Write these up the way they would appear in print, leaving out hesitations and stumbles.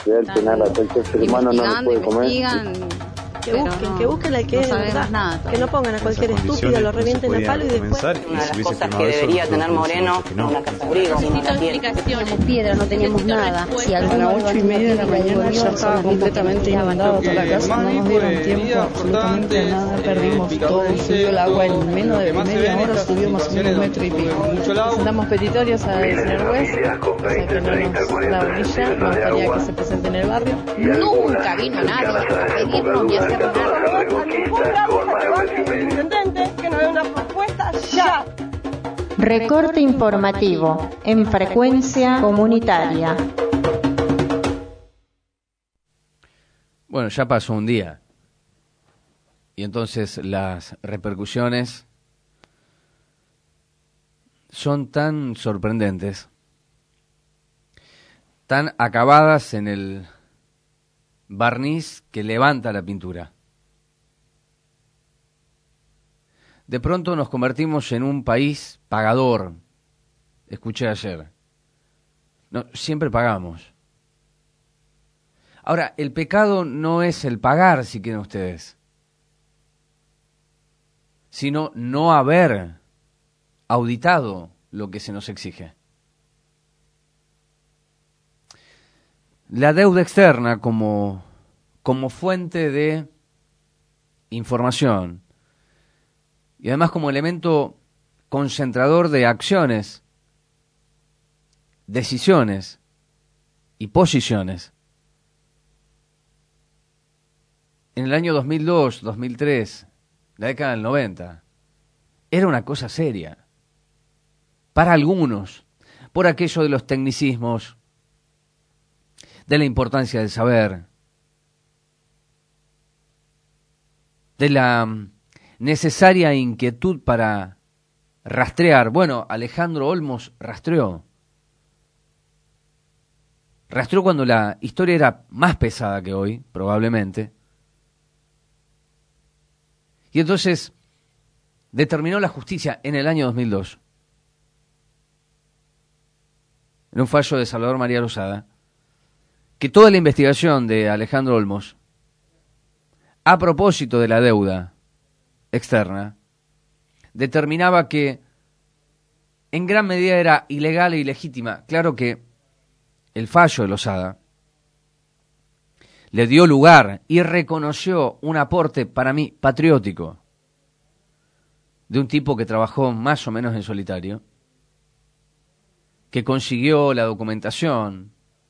del penal a cualquier ser humano no lo puede comer. Que busquen al que es de verdad, nada, que no pongan a cualquier estúpido, lo revienten a palo y después. Una de las cosas que debería tener Moreno es una casa de abrigo. Teníamos piedra, no teníamos nada. Si A las 8:30 de la mañana ya estaba completamente inundado toda la casa. No nos dieron tiempo absolutamente a nada, perdimos todo. Subió el agua en menos de media hora, subió más o menos 1,5 metros. Presentamos petitorios al señor juez, o sea que no nos da orilla, nos gustaría que se presente en el barrio. Nunca vino nadie a pedirnos ni a hacer nada. Intendente, que nos dé una propuesta ya. Recorte informativo en frecuencia comunitaria. Bueno, ya pasó un día. Y entonces las repercusiones son tan sorprendentes, tan acabadas en el barniz que levanta la pintura. De pronto nos convertimos en un país pagador. Escuché ayer. No, siempre pagamos. Ahora, el pecado no es el pagar, si quieren ustedes, sino no haber auditado lo que se nos exige. La deuda externa como fuente de información y además como elemento concentrador de acciones, decisiones y posiciones. En el año 2002, 2003, la década del 90, era una cosa seria. Para algunos, por aquello de los tecnicismos, de la importancia del saber, de la necesaria inquietud para rastrear. Bueno, Alejandro Olmos rastreó. Rastreó cuando la historia era más pesada que hoy, probablemente. Y entonces determinó la justicia en el año 2002, en un fallo de Salvador María Lozada, que toda la investigación de Alejandro Olmos, a propósito de la deuda externa, determinaba que en gran medida era ilegal e ilegítima. Claro que el fallo de Lozada le dio lugar y reconoció un aporte, para mí, patriótico, de un tipo que trabajó más o menos en solitario, que consiguió la documentación,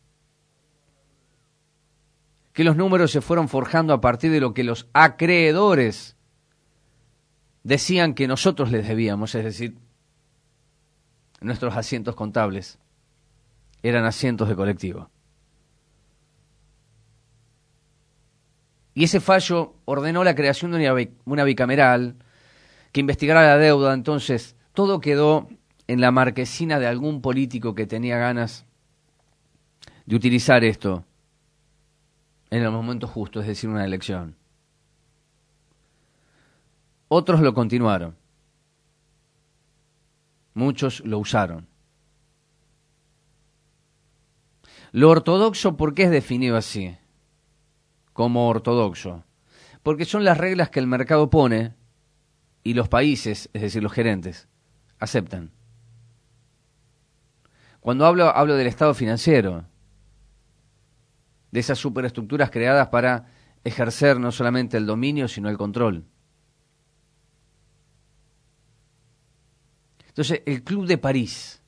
que los números se fueron forjando a partir de lo que los acreedores decían que nosotros les debíamos, es decir, nuestros asientos contables eran asientos de colectivo. Y ese fallo ordenó la creación de una bicameral que investigara la deuda. Entonces, todo quedó en la marquesina de algún político que tenía ganas de utilizar esto en el momento justo, es decir, una elección. Otros lo continuaron. Muchos lo usaron. Lo ortodoxo, ¿por qué es definido así? Como ortodoxo. Porque son las reglas que el mercado pone y los países, es decir, los gerentes, aceptan. Cuando hablo del estado financiero, de esas superestructuras creadas para ejercer no solamente el dominio, sino el control. Entonces, el Club de París,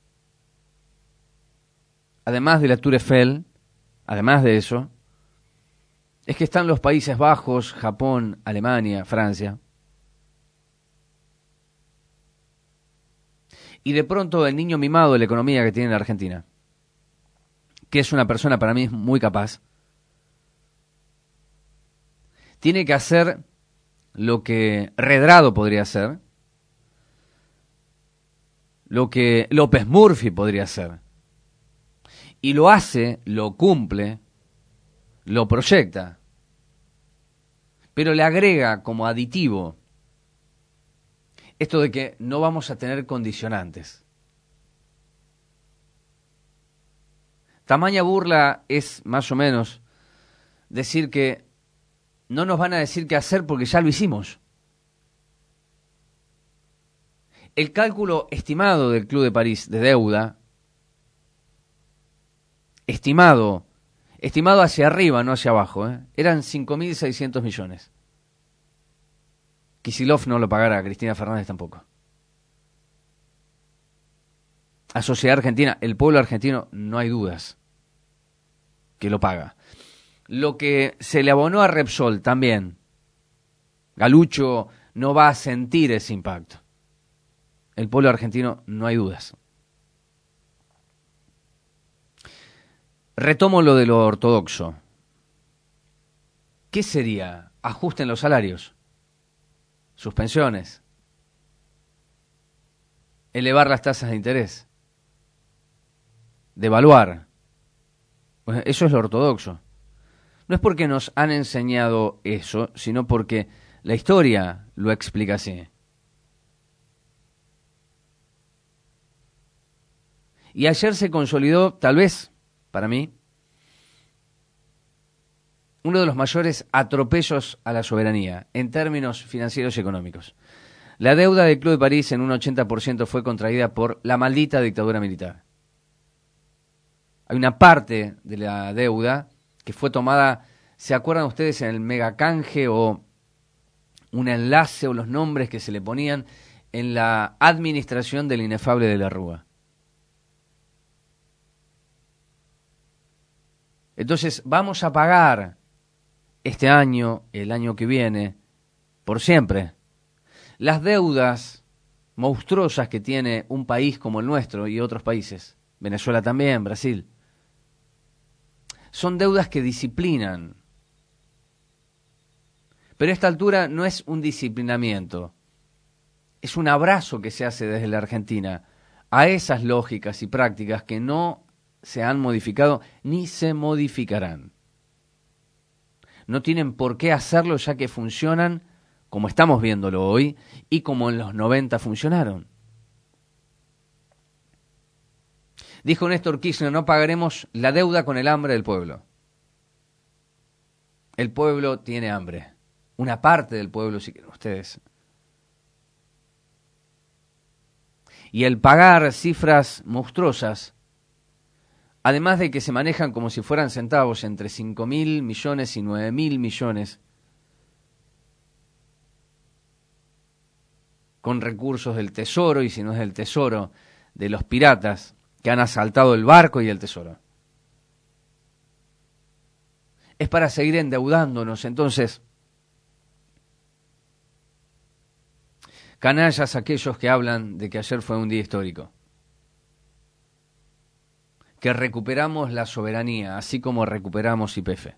además de la Tour Eiffel, además de eso, es que están los Países Bajos, Japón, Alemania, Francia. Y de pronto el niño mimado de la economía que tiene la Argentina, que es una persona para mí muy capaz, tiene que hacer lo que Redrado podría hacer, lo que López Murphy podría hacer. Y lo hace, lo cumple, lo proyecta, pero le agrega como aditivo esto de que no vamos a tener condicionantes. Tamaña burla es, más o menos, decir que no nos van a decir qué hacer porque ya lo hicimos. El cálculo estimado del Club de París de deuda, estimado hacia arriba, no hacia abajo, eran 5.600 millones. Kicillof no lo pagará, Cristina Fernández tampoco. A Sociedad Argentina, el pueblo argentino, no hay dudas que lo paga. Lo que se le abonó a Repsol también, Galucho no va a sentir ese impacto. El pueblo argentino, no hay dudas. Retomo lo de lo ortodoxo. ¿Qué sería? Ajusten los salarios, suspensiones, elevar las tasas de interés, devaluar. Pues eso es lo ortodoxo. No es porque nos han enseñado eso, sino porque la historia lo explica así. Y ayer se consolidó, tal vez, para mí, uno de los mayores atropellos a la soberanía, en términos financieros y económicos. La deuda del Club de París en un 80% fue contraída por la maldita dictadura militar. Hay una parte de la deuda que fue tomada, ¿se acuerdan ustedes en el megacanje o un enlace o los nombres que se le ponían en la administración del inefable de la Rúa? Entonces vamos a pagar este año, el año que viene, por siempre, las deudas monstruosas que tiene un país como el nuestro y otros países, Venezuela también, Brasil. Son deudas que disciplinan. Pero a esta altura no es un disciplinamiento, es un abrazo que se hace desde la Argentina a esas lógicas y prácticas que no se han modificado ni se modificarán. No tienen por qué hacerlo ya que funcionan como estamos viéndolo hoy y como en los 90 funcionaron. Dijo Néstor Kirchner, no pagaremos la deuda con el hambre del pueblo. El pueblo tiene hambre. Una parte del pueblo, si quieren ustedes. Y el pagar cifras monstruosas, además de que se manejan como si fueran centavos entre 5.000 millones y 9.000 millones, con recursos del tesoro, y si no es del tesoro, de los piratas que han asaltado el barco y el tesoro. Es para seguir endeudándonos. Entonces, canallas aquellos que hablan de que ayer fue un día histórico, que recuperamos la soberanía, así como recuperamos YPF.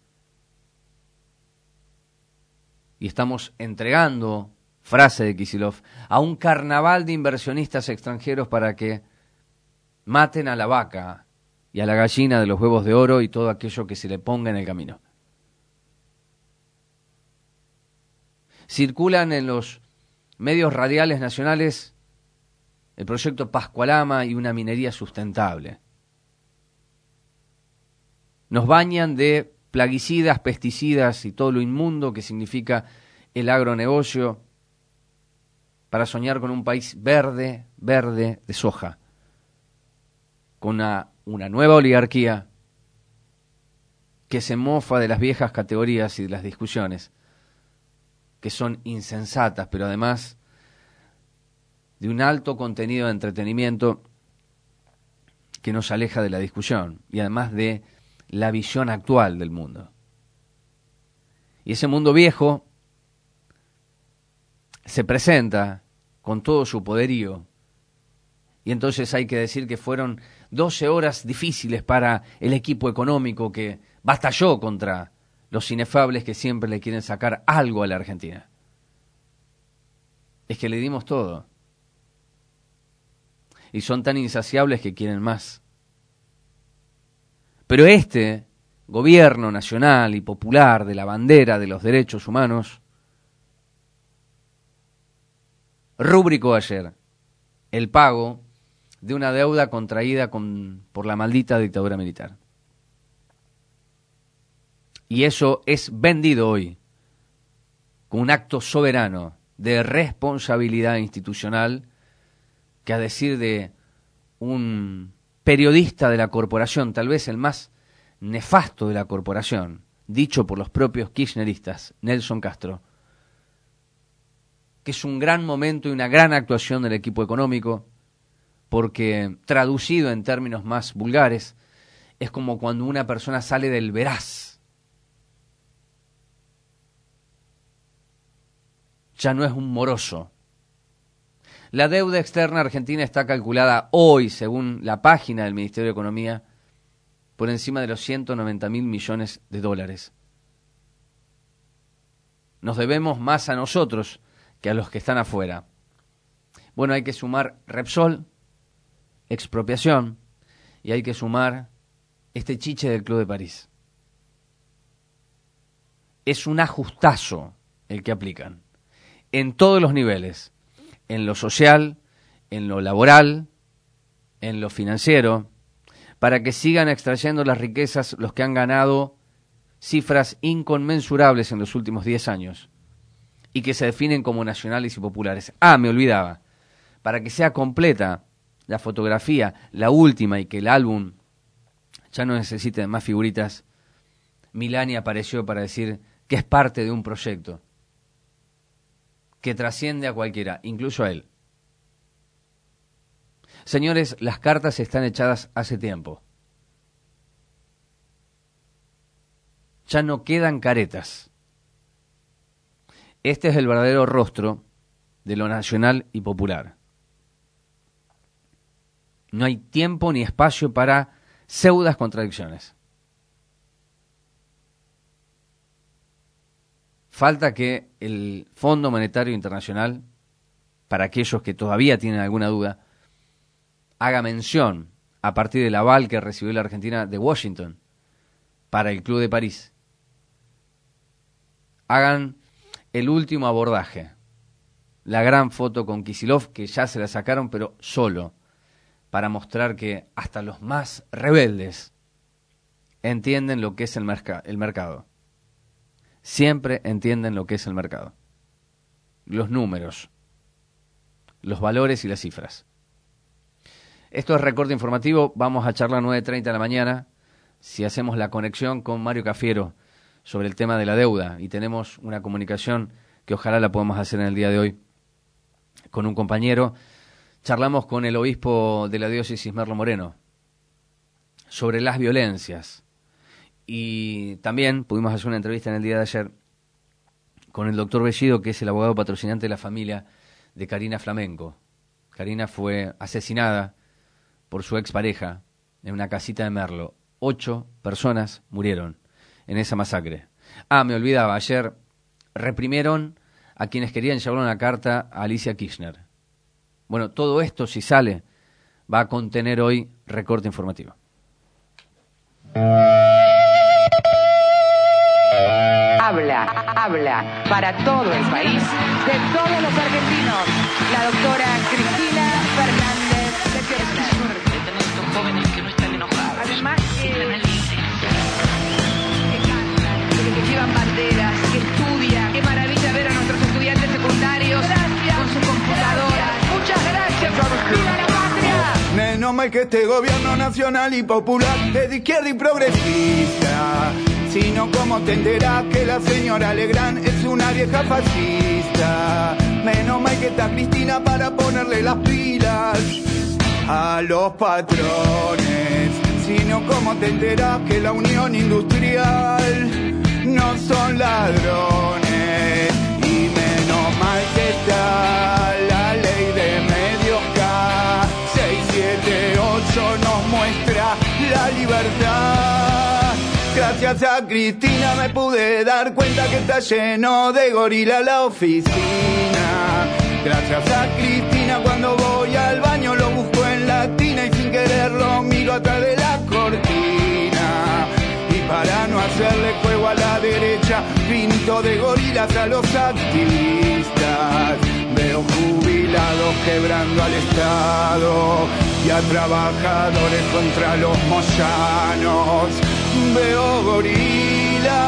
Y estamos entregando, frase de Kicillof, a un carnaval de inversionistas extranjeros para que maten a la vaca y a la gallina de los huevos de oro y todo aquello que se le ponga en el camino. Circulan en los medios radiales nacionales el proyecto Pascualama y una minería sustentable. Nos bañan de plaguicidas, pesticidas y todo lo inmundo que significa el agronegocio para soñar con un país verde, verde de soja, con una nueva oligarquía que se mofa de las viejas categorías y de las discusiones, que son insensatas, pero además de un alto contenido de entretenimiento que nos aleja de la discusión y además de la visión actual del mundo. Y ese mundo viejo se presenta con todo su poderío, y entonces hay que decir que fueron 12 horas difíciles para el equipo económico que batalló contra los inefables que siempre le quieren sacar algo a la Argentina. Es que le dimos todo. Y son tan insaciables que quieren más. Pero este gobierno nacional y popular de la bandera de los derechos humanos rubricó ayer el pago de una deuda contraída por la maldita dictadura militar. Y eso es vendido hoy con un acto soberano de responsabilidad institucional que, a decir de un periodista de la corporación, tal vez el más nefasto de la corporación, dicho por los propios kirchneristas, Nelson Castro, que es un gran momento y una gran actuación del equipo económico, porque traducido en términos más vulgares, es como cuando una persona sale del veraz. Ya no es un moroso. La deuda externa argentina está calculada hoy, según la página del Ministerio de Economía, por encima de los 190.000 millones de dólares. Nos debemos más a nosotros que a los que están afuera. Bueno, hay que sumar Repsol, expropiación, y hay que sumar este chiche del Club de París. Es un ajustazo el que aplican, en todos los niveles, en lo social, en lo laboral, en lo financiero, para que sigan extrayendo las riquezas los que han ganado cifras inconmensurables en los últimos 10 años y que se definen como nacionales y populares. Me olvidaba, para que sea completa la fotografía, la última, y que el álbum ya no necesite más figuritas, Milani apareció para decir que es parte de un proyecto que trasciende a cualquiera, incluso a él. Señores, las cartas están echadas hace tiempo. Ya no quedan caretas. Este es el verdadero rostro de lo nacional y popular. No hay tiempo ni espacio para pseudas contradicciones. Falta que el Fondo Monetario Internacional, para aquellos que todavía tienen alguna duda, haga mención, a partir del aval que recibió la Argentina de Washington para el Club de París, hagan el último abordaje, la gran foto con Kicillof, que ya se la sacaron, pero solo, para mostrar que hasta los más rebeldes entienden lo que es el mercado. Siempre entienden lo que es el mercado. Los números, los valores y las cifras. Esto es Recorte Informativo. Vamos a charlar 9:30 de la mañana, si hacemos la conexión con Mario Cafiero sobre el tema de la deuda. Y tenemos una comunicación que ojalá la podamos hacer en el día de hoy con un compañero. Charlamos con el obispo de la diócesis Merlo Moreno sobre las violencias. Y también pudimos hacer una entrevista en el día de ayer con el doctor Bellido, que es el abogado patrocinante de la familia de Karina Flamenco. Karina fue asesinada por su expareja en una casita de Merlo. 8 personas murieron en esa masacre. Me olvidaba, ayer reprimieron a quienes querían llevar una carta a Alicia Kirchner. Bueno, todo esto, si sale, va a contener hoy Recorte Informativo. Habla para todo el país, de todos los argentinos, la doctora Cristina Fernández de Kirchner. Qué suerte tener estos jóvenes que no están enojados. Además, que cantan, que llevan banderas, que estudian. Qué maravilla ver a nuestros estudiantes secundarios con sus computadoras. Muchas gracias, ¡viva la patria! Menos mal que este gobierno nacional y popular es de izquierda y progresista. Sino como te enterás que la señora Legrand es una vieja fascista. Menos mal que está Cristina para ponerle las pilas a los patrones. Sino como te enterás que la Unión Industrial no son ladrones. Y menos mal que está la ley de medios K 678 nos muestra la libertad. Gracias a Cristina me pude dar cuenta que está lleno de gorila la oficina. Gracias a Cristina cuando voy al baño lo busco en la tina y sin querer lo miro atrás de la cortina. Y para no hacerle juego a la derecha pinto de gorilas a los activistas. Veo jubilados quebrando al Estado y a trabajadores contra los moyanos. Veo gorilas.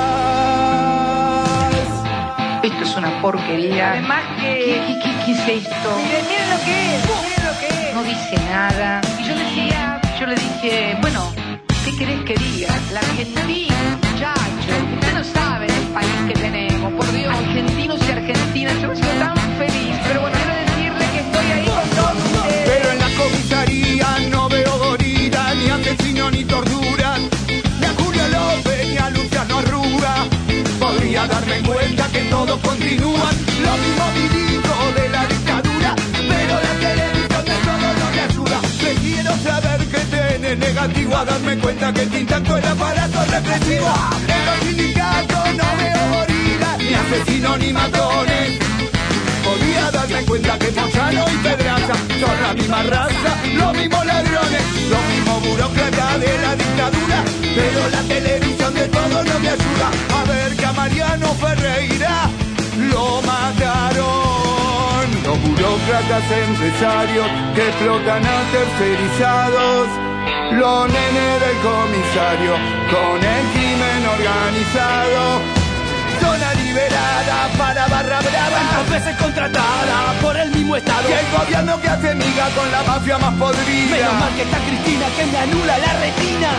Esto es una porquería. Además, ¿qué es esto? Miren lo que es, No dice nada. Y yo le dije, bueno, ¿qué querés que diga? La Argentina, muchachos. Usted no sabe el país que tenemos, por Dios. Argentinos y argentinas, yo me siento tan feliz. Pero bueno, quiero decirle que estoy ahí con todos ustedes. Pero en la comisaría no veo gorilas, ni asesinos ni torturas, ni a Julio López, ni a Luciano Arruga. Podría darme cuenta que todos continúan lo mismo vidito de la dictadura, pero la televisión de todo no me ayuda. Prefiero saber que tiene negativo a darme cuenta que está intacto el aparato represivo. En los sindicatos no veo gorilas, ni asesinos ni matones. Podría darme cuenta que Moyano y Pedraza son la misma raza, los mismos ladrones, los mismos burócratas de la dictadura, pero la televisión de todo no me ayuda a ver que a Mariano Ferreira lo mataron. Los burócratas empresarios que explotan a tercerizados, los nenes del comisario con el crimen organizado. Zona liberada para barra brava, tantas veces contratada por el mismo Estado. Y el gobierno que hace miga con la mafia más podrida. Menos mal que está Cristina que me anula la retina.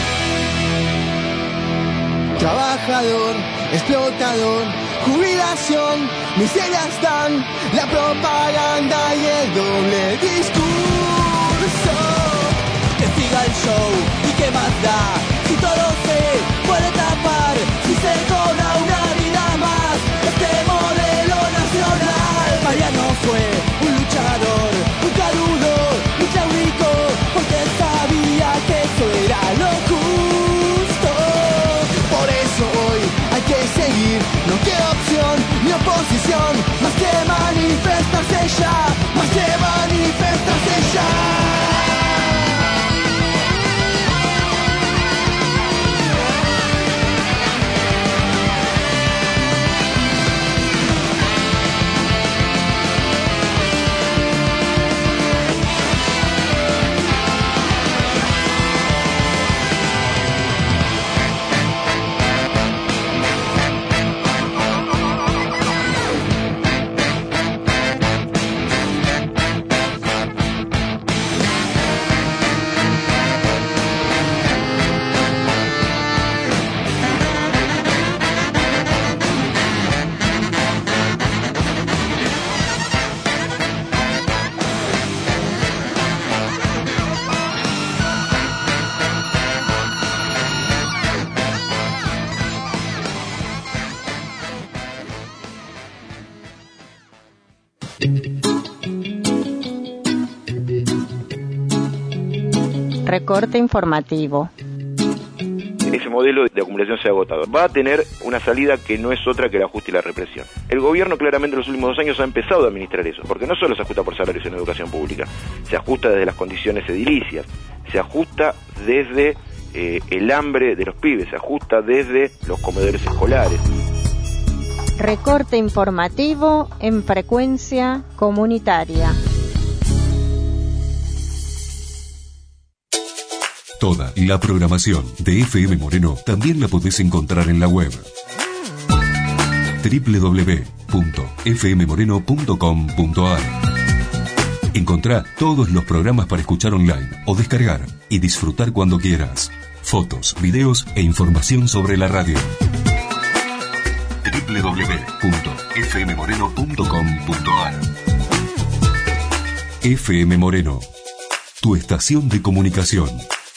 Trabajador, explotador, jubilación, miseria están, la propaganda y el doble discurso. Que siga el show y que más da, si todo se puede tapar, si se cobra una vida más, este modelo nacional. Mariano fue un luchador, un carudo, un claudico, porque sabía que eso era lo justo. Por eso hoy hay que seguir, no queda opción ni oposición, más que manifestarse ya, más que manifestarse ya. Recorte informativo. Ese modelo de acumulación sea agotador. Va a tener una salida que no es otra que el ajuste y la represión. El gobierno claramente en los últimos 2 años ha empezado a administrar eso, porque no solo se ajusta por salarios en educación pública, se ajusta desde las condiciones edilicias, se ajusta desde el hambre de los pibes, se ajusta desde los comedores escolares. Recorte informativo en frecuencia comunitaria. Toda la programación de FM Moreno también la podés encontrar en la web www.fmmoreno.com.ar. Encontrá todos los programas para escuchar online o descargar y disfrutar cuando quieras. Fotos, videos e información sobre la radio. www.fmmoreno.com.ar. FM Moreno, tu estación de comunicación.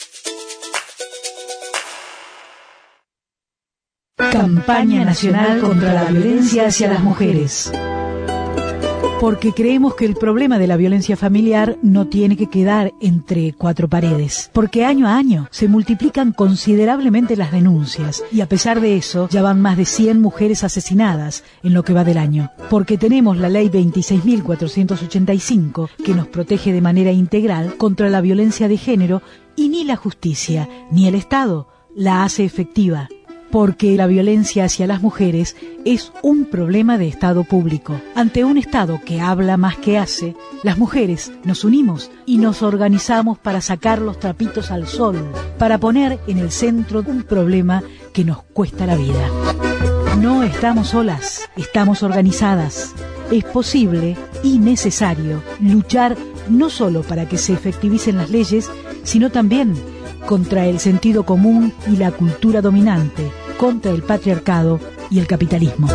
Campaña Nacional contra la Violencia hacia las Mujeres. Porque creemos que el problema de la violencia familiar no tiene que quedar entre 4 paredes. Porque año a año se multiplican considerablemente las denuncias y a pesar de eso ya van más de 100 mujeres asesinadas en lo que va del año. Porque tenemos la ley 26.485 que nos protege de manera integral contra la violencia de género y ni la justicia ni el Estado la hace efectiva. porque la violencia hacia las mujeres es un problema de Estado público. Ante un Estado que habla más que hace, las mujeres nos unimos y nos organizamos para sacar los trapitos al sol, para poner en el centro un problema que nos cuesta la vida. No estamos solas, estamos organizadas. Es posible y necesario luchar no solo para que se efectivicen las leyes, sino también contra el sentido común y la cultura dominante, contra el patriarcado y el capitalismo.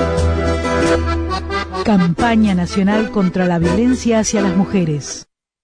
Campaña Nacional contra la Violencia hacia las Mujeres.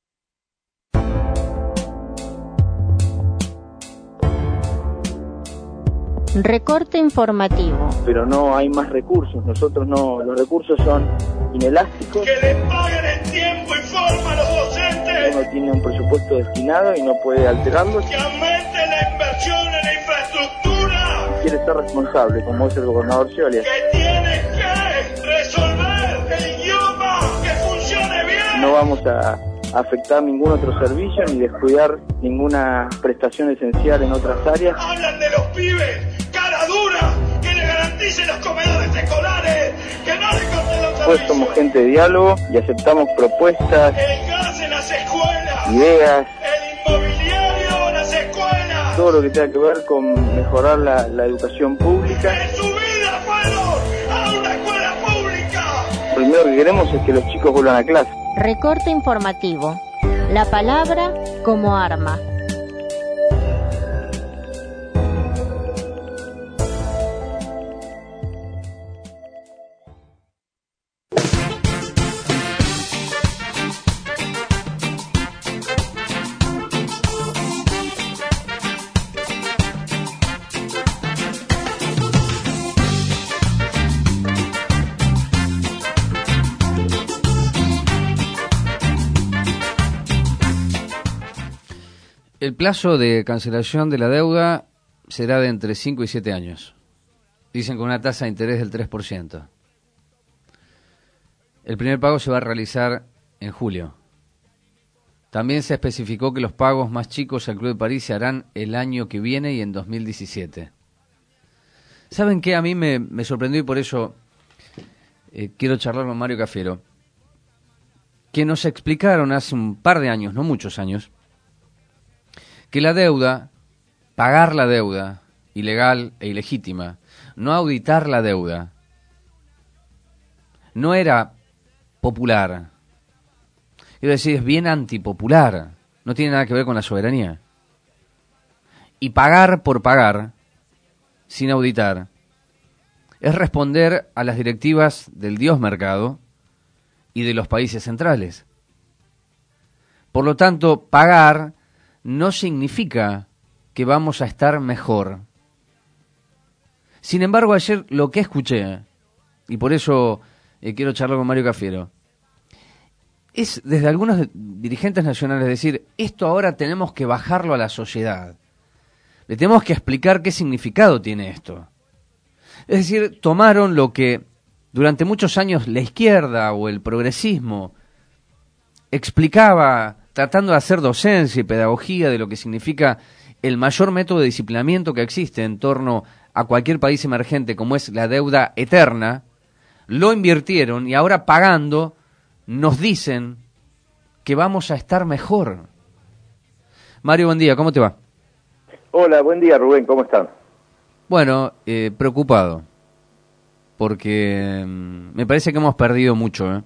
Recorte informativo. Pero no hay más recursos, nosotros no, los recursos son inelásticos. ¡Que le paguen en tiempo y forma a los docentes! Uno tiene un presupuesto destinado y no puede alterarlo. ¡Que aumente la inversión en la infraestructura! Quiere ser responsable, como es el gobernador Scioli. ¡Que tiene que resolver el idioma, que funcione bien! No vamos a afectar ningún otro servicio ni descuidar ninguna prestación esencial en otras áreas. ¡Hablan de los pibes! ¡Cara dura! ¡Que le garanticen los comedores escolares! ¡Que no le corten los servicios! Pues somos gente de diálogo y aceptamos propuestas, el gas en las escuelas, ideas, el inmobiliario en las escuelas, todo lo que tenga que ver con mejorar la educación pública. ¡En su vida fueron a una escuela pública! Lo primero que queremos es que los chicos vuelvan a clase. Recorte informativo. La palabra como arma. El plazo de cancelación de la deuda será de entre 5 y 7 años. Dicen con una tasa de interés del 3%. El primer pago se va a realizar en julio. También se especificó que los pagos más chicos al Club de París se harán el año que viene y en 2017. ¿Saben qué? A mí me sorprendió y por eso quiero charlar con Mario Cafiero. Que nos explicaron hace un par de años, no muchos años, que la deuda, pagar la deuda, ilegal e ilegítima, no auditar la deuda, no era popular. Quiero decir, es bien antipopular, no tiene nada que ver con la soberanía. Y pagar por pagar, sin auditar, es responder a las directivas del Dios mercado y de los países centrales. Por lo tanto, pagar no significa que vamos a estar mejor. Sin embargo, ayer lo que escuché, y por eso quiero charlar con Mario Cafiero, es desde algunos dirigentes nacionales decir, esto ahora tenemos que bajarlo a la sociedad. Le tenemos que explicar qué significado tiene esto. Es decir, tomaron lo que durante muchos años la izquierda o el progresismo explicaba, tratando de hacer docencia y pedagogía de lo que significa el mayor método de disciplinamiento que existe en torno a cualquier país emergente, como es la deuda eterna, lo invirtieron y ahora pagando nos dicen que vamos a estar mejor. Mario, buen día, ¿cómo te va? Hola, buen día Rubén, ¿cómo están? Bueno, preocupado, porque me parece que hemos perdido mucho,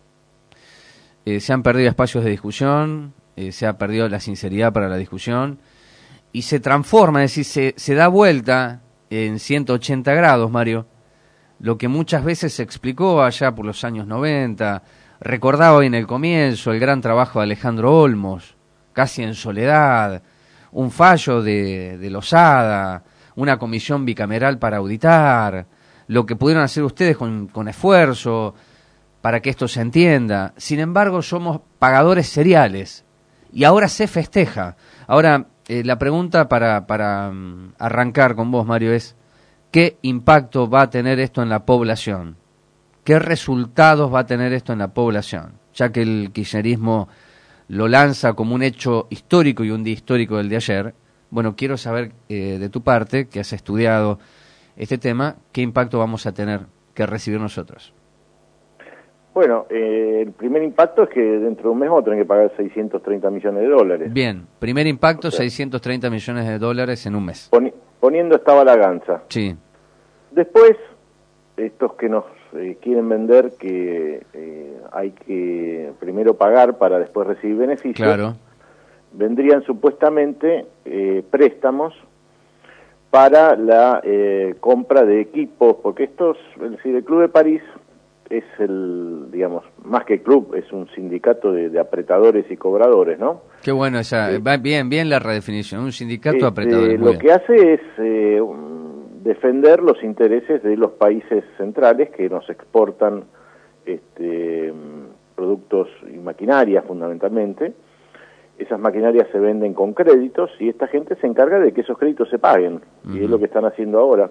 se han perdido espacios de discusión, se ha perdido la sinceridad para la discusión, y se transforma, es decir, se da vuelta en 180 grados, Mario, lo que muchas veces se explicó allá por los años 90, recordaba hoy en el comienzo el gran trabajo de Alejandro Olmos, casi en soledad, un fallo de Lozada, una comisión bicameral para auditar, lo que pudieron hacer ustedes con esfuerzo para que esto se entienda. Sin embargo, somos pagadores seriales y ahora se festeja. Ahora, la pregunta para arrancar con vos, Mario, es ¿qué impacto va a tener esto en la población? ¿Qué resultados va a tener esto en la población? Ya que el kirchnerismo lo lanza como un hecho histórico y un día histórico del de ayer. Bueno, quiero saber de tu parte, que has estudiado este tema, ¿qué impacto vamos a tener que recibir nosotros? Bueno, el primer impacto es que dentro de un mes vamos a tener que pagar 630 millones de dólares. Bien, primer impacto, 630 millones de dólares en un mes. Poniendo esta balaganza. Sí. Después, estos que nos quieren vender que hay que primero pagar para después recibir beneficios, claro, vendrían supuestamente préstamos para la compra de equipos, porque estos, es decir, el Club de París es digamos, más que club, es un sindicato de apretadores y cobradores, ¿no? Qué bueno va bien la redefinición, un sindicato de apretadores. Lo que hace es defender los intereses de los países centrales que nos exportan productos y maquinarias fundamentalmente. Esas maquinarias se venden con créditos y esta gente se encarga de que esos créditos se paguen, y es lo que están haciendo ahora.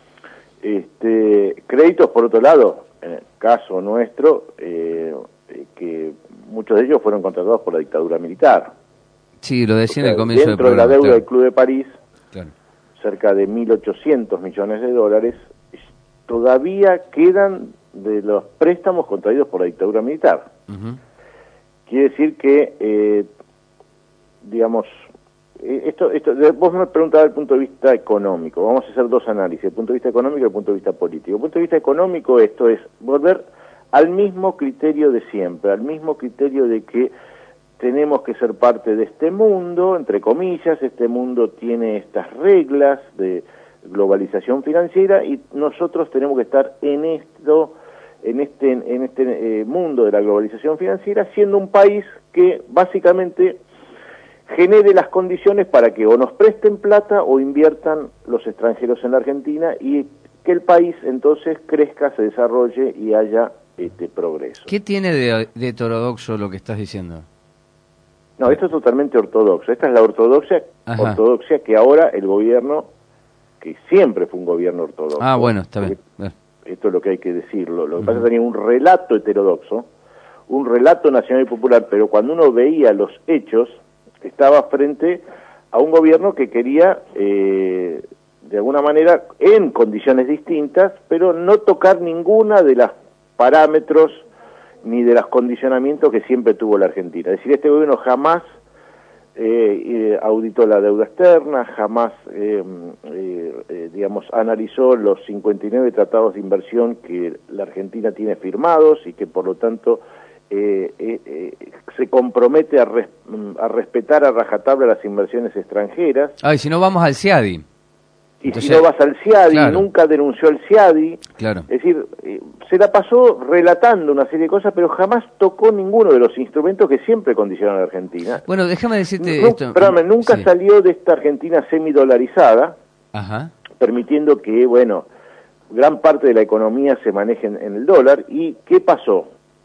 Créditos, por otro lado, en el caso nuestro, que muchos de ellos fueron contratados por la dictadura militar. Sí, lo decía en el comienzo del programa. Dentro de la deuda del Club de París, claro, cerca de 1.800 millones de dólares, todavía quedan de los préstamos contraídos por la dictadura militar. Quiere decir que, digamos, esto vos me preguntabas desde el punto de vista económico. Vamos a hacer dos análisis, el punto de vista económico y el punto de vista político. El punto de vista económico, esto es volver al mismo criterio de siempre, al mismo criterio de que tenemos que ser parte de este mundo, entre comillas. Este mundo tiene estas reglas de globalización financiera y nosotros tenemos que estar en este mundo de la globalización financiera, siendo un país que básicamente genere las condiciones para que o nos presten plata o inviertan los extranjeros en la Argentina y que el país entonces crezca, se desarrolle y haya progreso. ¿Qué tiene de heterodoxo lo que estás diciendo? No, esto es totalmente ortodoxo. Esta es la ortodoxia que ahora el gobierno, que siempre fue un gobierno ortodoxo. Ah, bueno, está bien. Esto es lo que hay que decirlo. Lo que pasa es que tenía un relato heterodoxo, un relato nacional y popular, pero cuando uno veía los hechos, estaba frente a un gobierno que quería, de alguna manera, en condiciones distintas, pero no tocar ninguna de las parámetros ni de los condicionamientos que siempre tuvo la Argentina. Es decir, este gobierno jamás auditó la deuda externa, jamás, digamos, analizó los 59 tratados de inversión que la Argentina tiene firmados y que, por lo tanto, se compromete a respetar a rajatabla las inversiones extranjeras. Y si no vamos al CIADI. Y entonces, si no vas al CIADI, claro, nunca denunció el CIADI. Claro. Es decir, se la pasó relatando una serie de cosas, pero jamás tocó ninguno de los instrumentos que siempre condicionan a la Argentina. Bueno, déjame decirte esto. Perdóname, nunca salió de esta Argentina semidolarizada, permitiendo que, bueno, gran parte de la economía se maneje en el dólar. ¿Y qué pasó?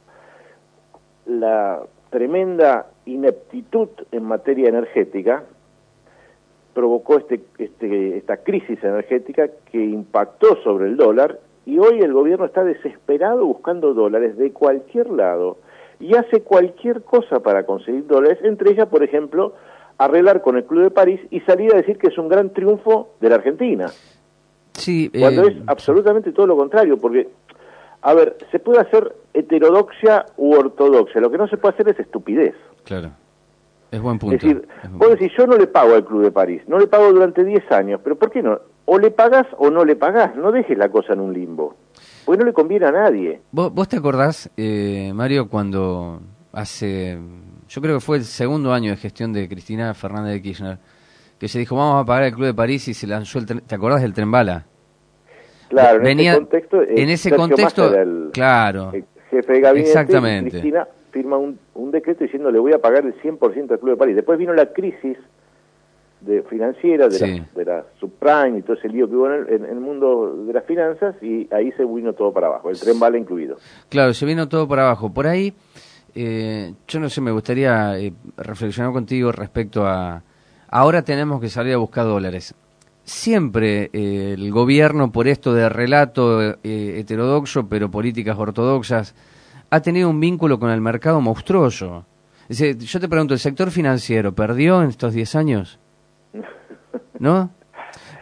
La tremenda ineptitud en materia energética provocó esta crisis energética que impactó sobre el dólar, y hoy el gobierno está desesperado buscando dólares de cualquier lado y hace cualquier cosa para conseguir dólares, entre ellas, por ejemplo, arreglar con el Club de París y salir a decir que es un gran triunfo de la Argentina. Sí, cuando es absolutamente todo lo contrario, porque, a ver, se puede hacer heterodoxia u ortodoxia, lo que no se puede hacer es estupidez. Claro. Es buen punto. Es decir, vos decís, yo no le pago al Club de París, no le pago durante 10 años, pero ¿por qué no? O le pagás o no le pagás, no dejes la cosa en un limbo, porque no le conviene a nadie. ¿Vos te acordás, Mario, cuando yo creo que fue el segundo año de gestión de Cristina Fernández de Kirchner, que se dijo, vamos a pagar el Club de París y se lanzó ¿te acordás del tren bala? Claro, en ese contexto, claro, el jefe de gabinete, exactamente. Cristina firma un decreto diciendo le voy a pagar el 100% al Club de París. Después vino la crisis financiera de la subprime y todo ese lío que hubo en el mundo de las finanzas, y ahí se vino todo para abajo, el tren bala incluido. Claro, se vino todo para abajo. Por ahí, yo no sé, me gustaría reflexionar contigo respecto a... Ahora tenemos que salir a buscar dólares. Siempre el gobierno, por esto de relato heterodoxo, pero políticas ortodoxas, ha tenido un vínculo con el mercado monstruoso. Es decir, yo te pregunto, ¿el sector financiero perdió en estos 10 años? ¿No?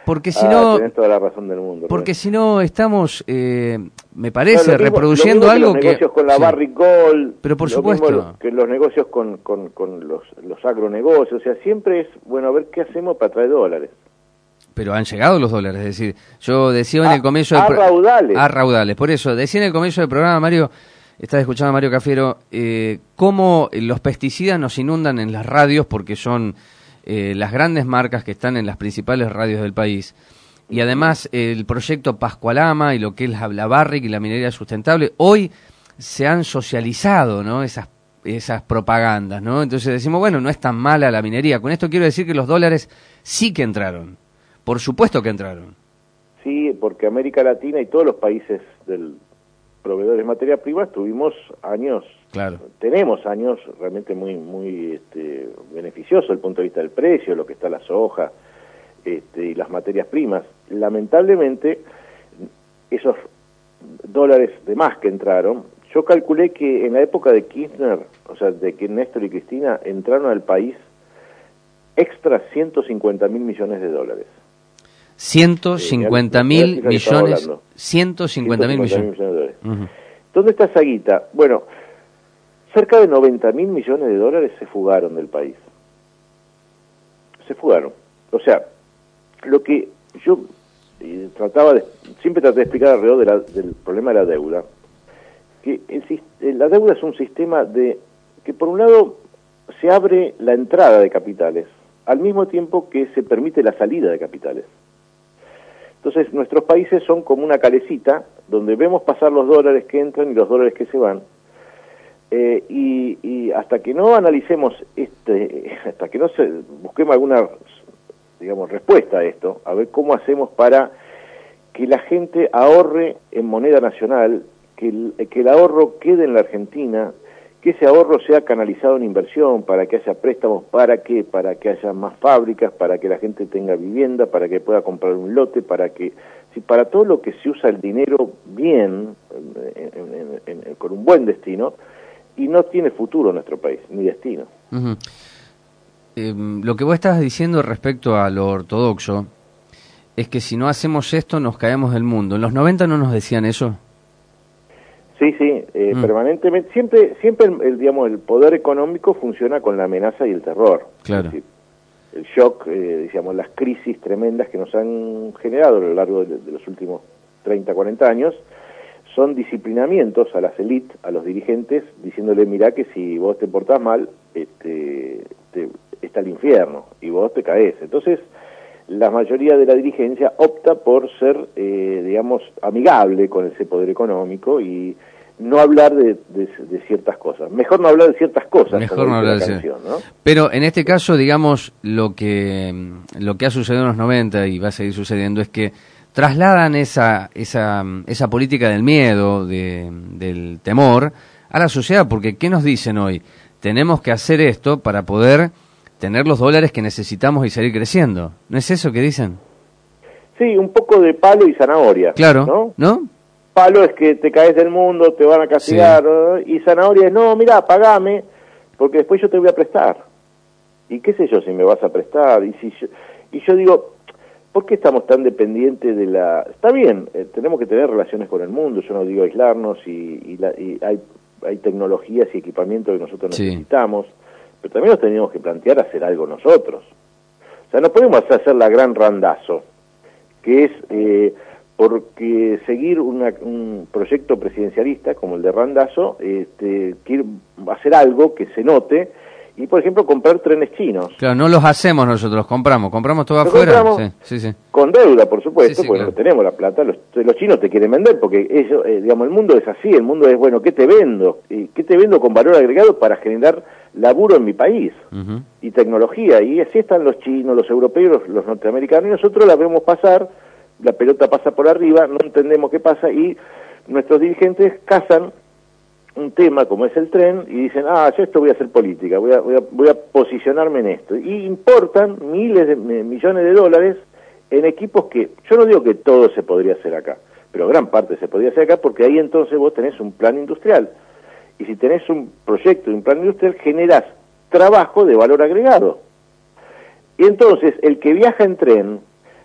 Porque si no... Tenés toda la razón del mundo. Porque si no estamos, me parece, reproduciendo algo que... Los negocios con la Barrick Gold... Pero por supuesto. Que los negocios con los agronegocios, o sea, siempre es, bueno, a ver qué hacemos para traer dólares. Pero han llegado los dólares, es decir, yo decía en el comienzo... A raudales. A raudales, por eso, decía en el comienzo del programa, Mario, estás escuchando a Mario Cafiero, cómo los pesticidas nos inundan en las radios porque son las grandes marcas que están en las principales radios del país. Y además el proyecto Pascualama y lo que es la Barrick y la minería sustentable, hoy se han socializado, ¿no?, esas propagandas, ¿no? Entonces decimos, bueno, no es tan mala la minería. Con esto quiero decir que los dólares sí que entraron. Por supuesto que entraron. Sí, porque América Latina y todos los países del proveedores de materia prima tuvimos años, tenemos años realmente muy beneficiosos desde el punto de vista del precio, lo que está la soja y las materias primas. Lamentablemente, esos dólares de más que entraron, yo calculé que en la época de Kirchner, o sea, de que Néstor y Cristina entraron al país extra 150.000 millones de dólares. 150.000 millones. 150.000 millones de dólares. ¿Dónde está esa guita? Bueno, cerca de 90.000 millones de dólares se fugaron del país. Se fugaron. O sea, lo que yo siempre traté de explicar alrededor del problema de la deuda, que la deuda es un sistema que por un lado se abre la entrada de capitales, al mismo tiempo que se permite la salida de capitales. Entonces, nuestros países son como una calecita donde vemos pasar los dólares que entran y los dólares que se van, y hasta que no analicemos hasta que no busquemos alguna, digamos, respuesta a esto, a ver cómo hacemos para que la gente ahorre en moneda nacional, que el ahorro quede en la Argentina, que ese ahorro sea canalizado en inversión, para que haya préstamos, ¿para qué? Para que haya más fábricas, para que la gente tenga vivienda, para que pueda comprar un lote, para todo lo que se usa el dinero bien, con un buen destino, y no tiene futuro en nuestro país, ni destino. Uh-huh. Lo que vos estabas diciendo respecto a lo ortodoxo, es que si no hacemos esto nos caemos del mundo. ¿En los 90 no nos decían eso? Sí, permanentemente, siempre el poder económico funciona con la amenaza y el terror. Claro. Es decir, el shock, las crisis tremendas que nos han generado a lo largo de los últimos 30, 40 años, son disciplinamientos a las élites, a los dirigentes, diciéndole, mirá que si vos te portás mal, está el infierno, y vos te caes. Entonces, la mayoría de la dirigencia opta por ser, amigable con ese poder económico y no hablar de ciertas cosas. Mejor no hablar de ciertas cosas. Mejor no hablar de canción, ¿no? Pero en este caso, digamos, lo que ha sucedido en los 90 y va a seguir sucediendo es que trasladan esa política del miedo, del temor, a la sociedad, porque ¿qué nos dicen hoy? Tenemos que hacer esto para poder tener los dólares que necesitamos y seguir creciendo. ¿No es eso que dicen? Sí, un poco de palo y zanahoria. Claro, ¿no? Palo es que te caes del mundo, te van a castigar, sí. Y zanahoria es, no, mirá, pagame, porque después yo te voy a prestar. Y qué sé yo si me vas a prestar. Y yo digo, ¿por qué estamos tan dependientes de la...? Está bien, tenemos que tener relaciones con el mundo, yo no digo aislarnos, y hay tecnologías y equipamiento que nosotros necesitamos, pero también nos tenemos que plantear hacer algo nosotros. O sea, no podemos hacer la gran randazo, que es porque seguir un proyecto presidencialista como el de Randazzo, quiere hacer algo que se note, y por ejemplo comprar trenes chinos. Claro, no los hacemos nosotros, compramos todo afuera. Sí. Con deuda, por supuesto, sí, porque claro. No tenemos la plata, los chinos te quieren vender, porque ellos, el mundo es así, el mundo es, bueno, ¿qué te vendo? ¿Qué te vendo con valor agregado para generar laburo en mi país? Uh-huh. Y tecnología, y así están los chinos, los europeos, los norteamericanos, y nosotros la vemos pasar, la pelota pasa por arriba, no entendemos qué pasa, y nuestros dirigentes cazan un tema como es el tren y dicen, yo esto voy a hacer política, voy a posicionarme en esto, y importan miles de millones de dólares en equipos que, yo no digo que todo se podría hacer acá, pero gran parte se podría hacer acá, porque ahí entonces vos tenés un plan industrial, y si tenés un proyecto y un plan industrial, generás trabajo de valor agregado, y entonces el que viaja en tren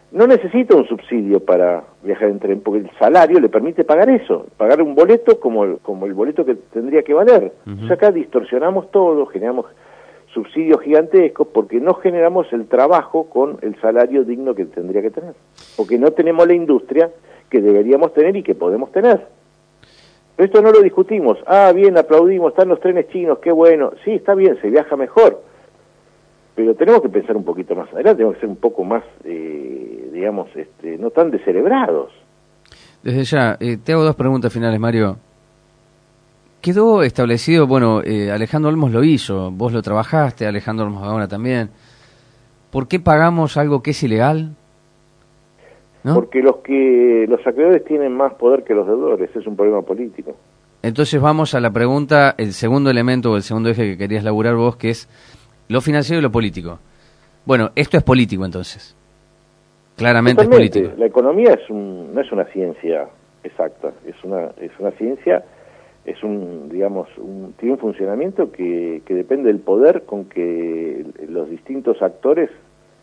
no necesita un subsidio para viajar en tren, porque el salario le permite pagar eso, pagar un boleto como el boleto que tendría que valer. Entonces acá distorsionamos todo, generamos subsidios gigantescos porque no generamos el trabajo con el salario digno que tendría que tener, porque no tenemos la industria que deberíamos tener y que podemos tener. Pero esto no lo discutimos. Bien, aplaudimos, están los trenes chinos, qué bueno. Sí, está bien, se viaja mejor. Pero tenemos que pensar un poquito más adelante, tenemos que ser un poco más, digamos, no tan descerebrados. Desde ya, te hago 2 preguntas finales, Mario. Quedó establecido, bueno, Alejandro Olmos lo hizo, vos lo trabajaste, Alejandro Olmos ahora también. ¿Por qué pagamos algo que es ilegal? ¿No? Porque los acreedores tienen más poder que los deudores, es un problema político. Entonces vamos a la pregunta, el segundo elemento o el segundo eje que querías laburar vos, que es lo financiero y lo político. Bueno, esto es político entonces. Claramente Totalmente. Es político. La economía no es una ciencia exacta, es una ciencia, tiene un funcionamiento que depende del poder con que los distintos actores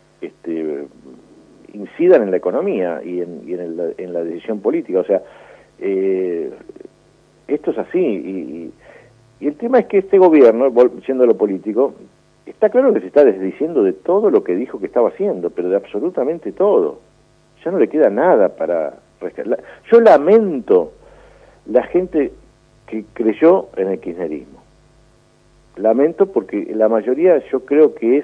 incidan en la economía y en la decisión política. O sea, esto es así y el tema es que este gobierno, siendo lo político, está claro que se está desdiciendo de todo lo que dijo que estaba haciendo, pero de absolutamente todo. Ya no le queda nada para rescatar. Yo lamento la gente que creyó en el kirchnerismo. Lamento porque la mayoría yo creo que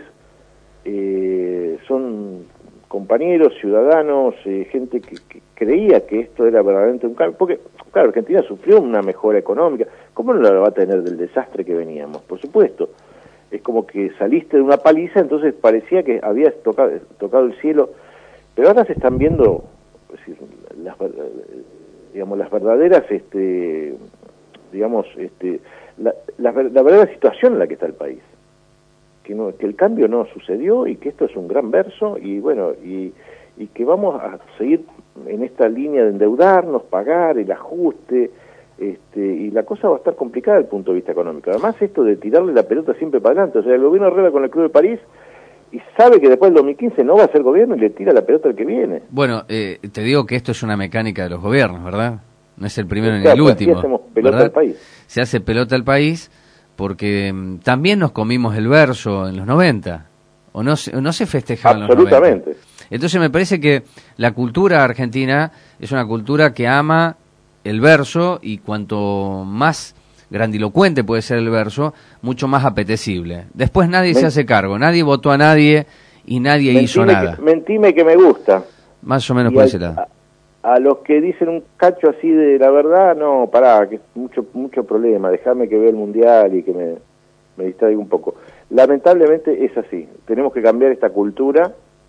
son compañeros, ciudadanos, gente que creía que esto era verdaderamente un cambio. Porque, claro, Argentina sufrió una mejora económica. ¿Cómo no la va a tener del desastre que veníamos? Por supuesto. Es como que saliste de una paliza, entonces parecía que habías tocado el cielo, pero ahora se están viendo, es decir, las verdaderas, la verdadera situación en la que está el país, que el cambio no sucedió y que esto es un gran verso y bueno, y que vamos a seguir en esta línea de endeudarnos, pagar el ajuste. Y la cosa va a estar complicada desde el punto de vista económico. Además, esto de tirarle la pelota siempre para adelante. O sea, el gobierno arregla con el Club de París y sabe que después del 2015 no va a ser gobierno y le tira la pelota al que viene. Bueno, te digo que esto es una mecánica de los gobiernos, ¿verdad? No es el primero ni el último. Hacemos pelota al país. Se hace pelota al país porque también nos comimos el verso en los 90. ¿O no se festejaba en los 90? Absolutamente. Entonces me parece que la cultura argentina es una cultura que ama el verso y cuanto más grandilocuente puede ser el verso, mucho más apetecible. Después nadie se hace cargo, nadie votó a nadie y nadie hizo nada. Mentime que me gusta. Más o menos por ese lado. A los que dicen un cacho así de la verdad, no, pará, que es mucho problema, déjame que vea el mundial y que me distraiga un poco. Lamentablemente es así, tenemos que cambiar esta cultura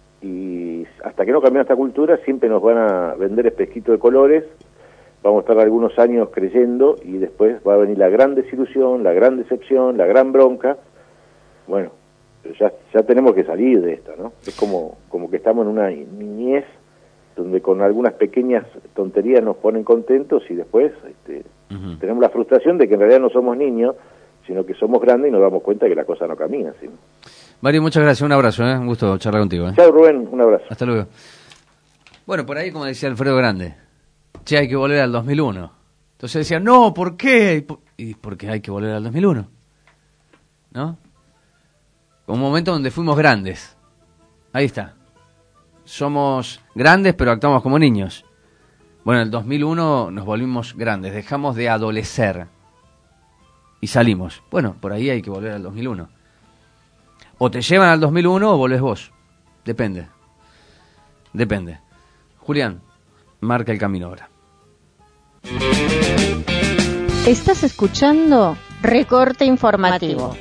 y hasta que no cambiemos esta cultura siempre nos van a vender espejito de colores. Vamos a estar algunos años creyendo y después va a venir la gran desilusión, la gran decepción, la gran bronca. Bueno, ya tenemos que salir de esto, ¿no? Es como que estamos en una niñez donde con algunas pequeñas tonterías nos ponen contentos y después tenemos la frustración de que en realidad no somos niños, sino que somos grandes y nos damos cuenta que la cosa no camina, ¿sí? Mario, muchas gracias, un abrazo, un gusto charlar contigo. Chao, Rubén, un abrazo. Hasta luego. Bueno, por ahí, como decía Alfredo Grande, che, hay que volver al 2001. Entonces decían, no, ¿por qué? Y porque hay que volver al 2001, ¿no? Un momento donde fuimos grandes. Ahí está. Somos grandes, pero actuamos como niños. Bueno, en el 2001 nos volvimos grandes, dejamos de adolecer y salimos. Bueno, por ahí hay que volver al 2001. O te llevan al 2001 o volvés vos. Depende. Julián, marca el camino ahora. Estás escuchando Recorte Informativo.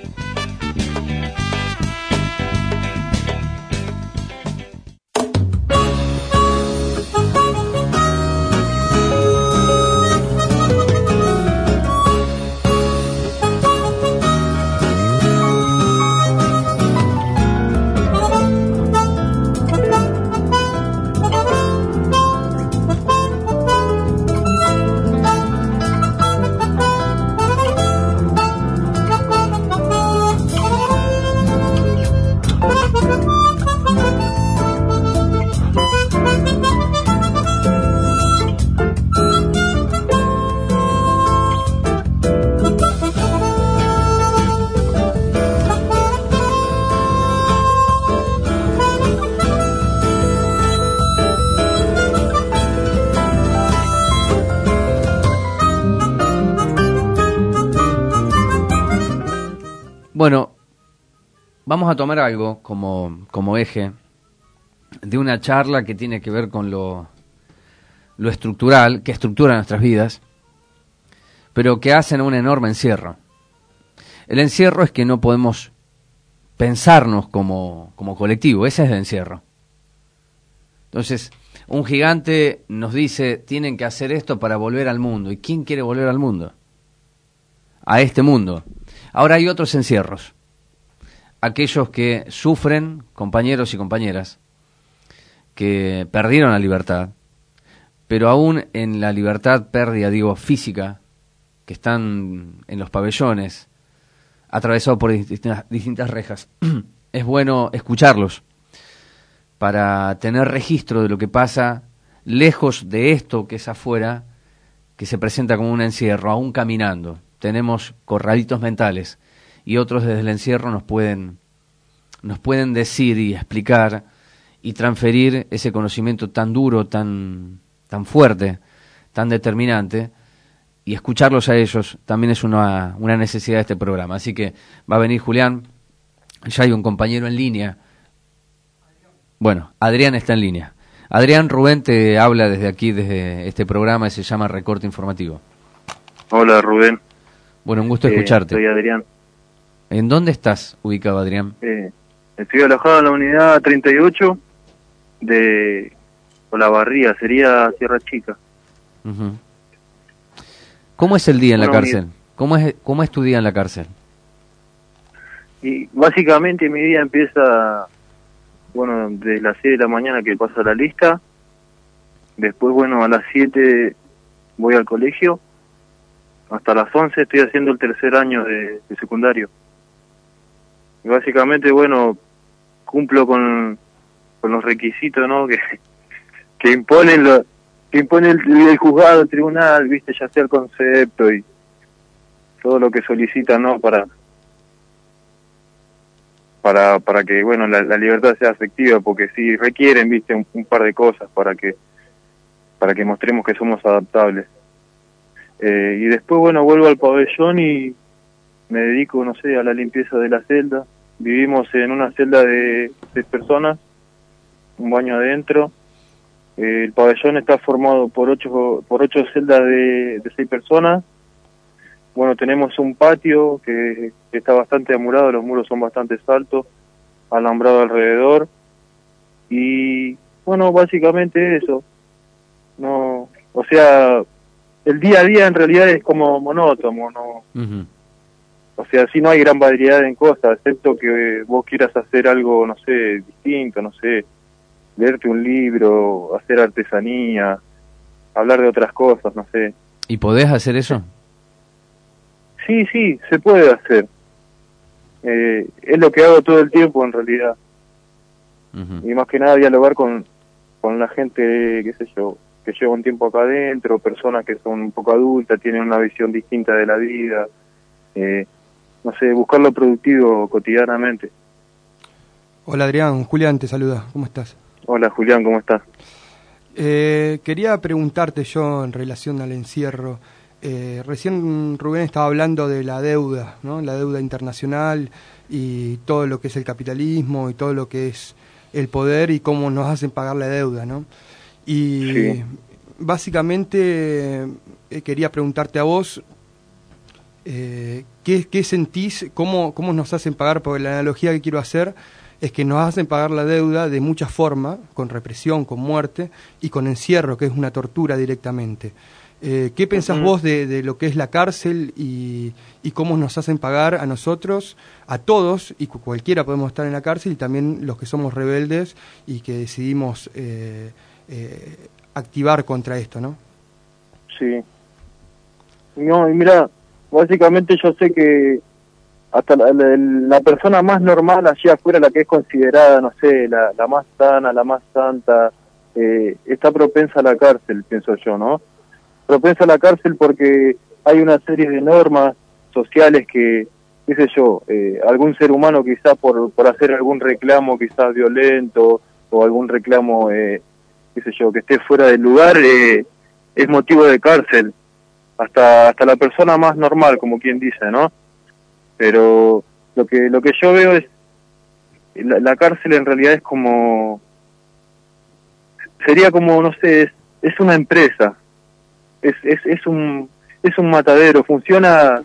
Vamos a tomar algo como eje de una charla que tiene que ver con lo estructural, que estructura nuestras vidas, pero que hacen un enorme encierro. El encierro es que no podemos pensarnos como colectivo, ese es el encierro. Entonces, un gigante nos dice, tienen que hacer esto para volver al mundo. ¿Y quién quiere volver al mundo? A este mundo. Ahora hay otros encierros. Aquellos que sufren, compañeros y compañeras, que perdieron la libertad, pero aún en la libertad pérdida, digo, física, que están en los pabellones, atravesados por distintas rejas, es bueno escucharlos para tener registro de lo que pasa lejos de esto que es afuera, que se presenta como un encierro, aún caminando. Tenemos corralitos mentales y otros desde el encierro nos pueden decir y explicar y transferir ese conocimiento tan duro, tan fuerte, tan determinante, y escucharlos a ellos también es una necesidad de este programa. Así que va a venir Julián, ya hay un compañero en línea. Bueno, Adrián está en línea. Adrián, Rubén te habla desde aquí, desde este programa que se llama Recorte Informativo. Hola, Rubén. Bueno, un gusto escucharte. Soy Adrián. ¿En dónde estás ubicado, Adrián? Estoy alojado en la unidad 38 de Olavarría, sería Sierra Chica. Uh-huh. ¿Cómo es el día en la cárcel? ¿Cómo es tu día en la cárcel? Y básicamente mi día empieza, bueno, desde las 6 de la mañana que pasa la lista. Después, bueno, a las 7 voy al colegio. Hasta las 11 estoy haciendo el tercer año de secundario. Y básicamente, bueno, cumplo con los requisitos, ¿no? Que impone el juzgado, el tribunal, viste, ya sea el concepto y todo lo que solicita, ¿no? Para que, bueno, la libertad sea efectiva, porque sí requieren, viste, un par de cosas para que mostremos que somos adaptables. Y después, bueno, vuelvo al pabellón y me dedico, no sé, a la limpieza de la celda. Vivimos en una celda de 6 personas, un baño adentro. El pabellón está formado por 8 celdas de 6 personas. Bueno, tenemos un patio que está bastante amurado, los muros son bastante altos, alambrado alrededor. Y bueno, básicamente eso. No, o sea, el día a día en realidad es como monótono, ¿no? Uh-huh. O sea, sí no hay gran variedad en cosas, excepto que vos quieras hacer algo, no sé, distinto, no sé, leerte un libro, hacer artesanía, hablar de otras cosas, no sé. ¿Y podés hacer eso? Sí, se puede hacer. Es lo que hago todo el tiempo en realidad. Uh-huh. Y más que nada dialogar con la gente, qué sé yo, que lleva un tiempo acá adentro, personas que son un poco adultas, tienen una visión distinta de la vida, no sé, buscar lo productivo cotidianamente. Hola Adrián, Julián te saluda, ¿cómo estás? Hola Julián, ¿cómo estás? Quería preguntarte yo en relación al encierro, recién Rubén estaba hablando de la deuda, ¿no? La deuda internacional y todo lo que es el capitalismo y todo lo que es el poder y cómo nos hacen pagar la deuda, ¿no? Y sí. Básicamente quería preguntarte a vos ¿qué sentís, cómo nos hacen pagar, porque la analogía que quiero hacer es que nos hacen pagar la deuda de muchas formas, con represión, con muerte y con encierro, que es una tortura directamente. ¿Qué pensás vos de lo que es la cárcel y cómo nos hacen pagar a nosotros, a todos, y cualquiera podemos estar en la cárcel, y también los que somos rebeldes y que decidimos activar contra esto, ¿no? Sí. No, y mira, básicamente yo sé que hasta la persona más normal allá afuera, la que es considerada, no sé, la más sana, la más santa, está propensa a la cárcel, pienso yo, ¿no? Propensa a la cárcel porque hay una serie de normas sociales que, qué sé yo, algún ser humano quizás por hacer algún reclamo quizás violento o algún reclamo, qué sé yo, que esté fuera del lugar, es motivo de cárcel. Hasta la persona más normal, como quien dice, ¿no? Pero lo que yo veo es la cárcel en realidad es como, sería como, no sé, es una empresa, es un matadero, funciona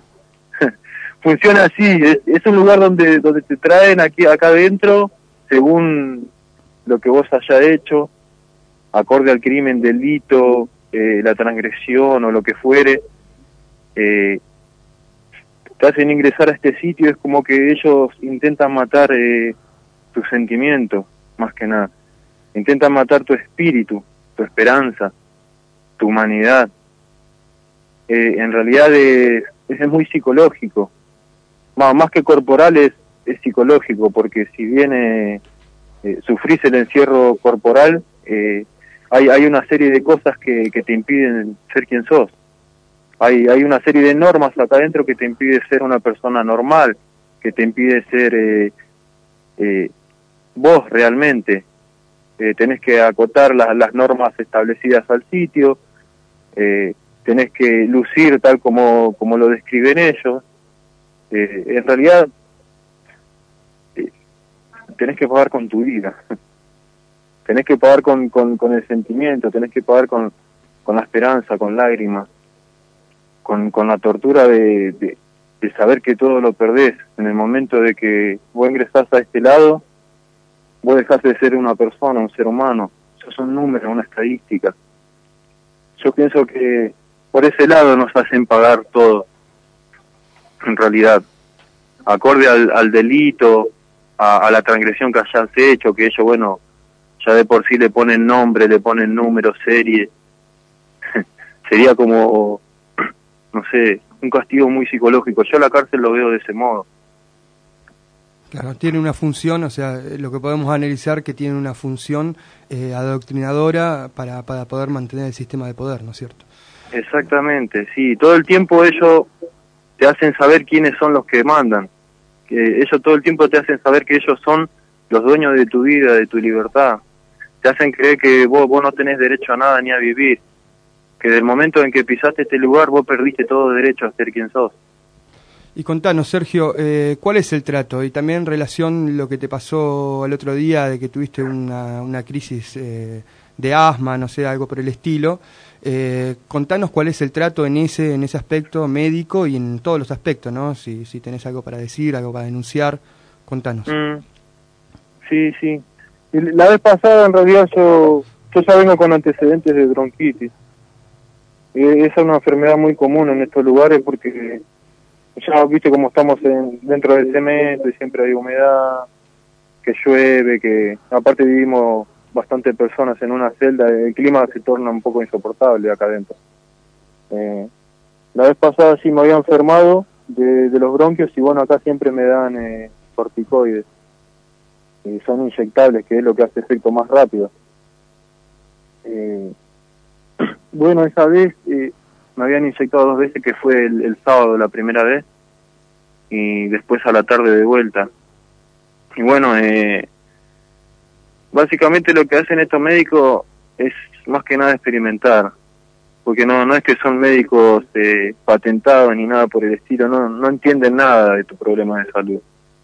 así, es un lugar donde te traen acá adentro según lo que vos hayas hecho, acorde al crimen, delito, la transgresión o lo que fuere. Te hacen ingresar a este sitio, es como que ellos intentan matar tu sentimiento, más que nada. Intentan matar tu espíritu, tu esperanza, tu humanidad. En realidad es muy psicológico. Más que corporal es psicológico, porque si bien sufrís el encierro corporal, hay una serie de cosas que te impiden ser quien sos. Hay una serie de normas acá adentro que te impide ser una persona normal, que te impide ser vos realmente. Tenés que acotar las normas establecidas al sitio, tenés que lucir tal como lo describen ellos. En realidad tenés que pagar con tu vida, tenés que pagar con el sentimiento, tenés que pagar con la esperanza, con lágrimas, con la tortura de saber que todo lo perdés. En el momento de que vos ingresás a este lado, vos dejás de ser una persona, un ser humano, sos un número, una estadística. Yo pienso que por ese lado nos hacen pagar todo, en realidad, acorde al delito, a la transgresión que hayas hecho, que ellos, bueno, ya de por sí le ponen nombre, le ponen número, serie. Sería como, no sé, un castigo muy psicológico. Yo la cárcel lo veo de ese modo. Claro, tiene una función, o sea, lo que podemos analizar que tiene una función adoctrinadora para poder mantener el sistema de poder, ¿no es cierto? Exactamente, sí. Todo el tiempo ellos te hacen saber quiénes son los que mandan. Que ellos todo el tiempo te hacen saber que ellos son los dueños de tu vida, de tu libertad. Te hacen creer que vos no tenés derecho a nada ni a vivir. Que del momento en que pisaste este lugar vos perdiste todo derecho a ser quien sos. Y contanos, Sergio, ¿cuál es el trato? Y también en relación lo que te pasó el otro día, de que tuviste una crisis de asma, no sé, algo por el estilo. Contanos cuál es el trato en ese aspecto médico y en todos los aspectos, ¿no? Si tenés algo para decir, algo para denunciar, contanos. Sí. Y la vez pasada, en realidad, yo ya vengo con antecedentes de bronquitis. Esa es una enfermedad muy común en estos lugares porque ya viste cómo estamos dentro del cemento y siempre hay humedad, que llueve, que aparte vivimos bastantes personas en una celda, el clima se torna un poco insoportable acá adentro. La vez pasada sí me había enfermado de los bronquios y bueno, acá siempre me dan corticoides, son inyectables, que es lo que hace efecto más rápido. Bueno, esa vez me habían inyectado 2 veces, que fue el sábado la primera vez y después a la tarde de vuelta. Y bueno, básicamente lo que hacen estos médicos es más que nada experimentar, porque no es que son médicos patentados ni nada por el estilo, no entienden nada de tu problema de salud.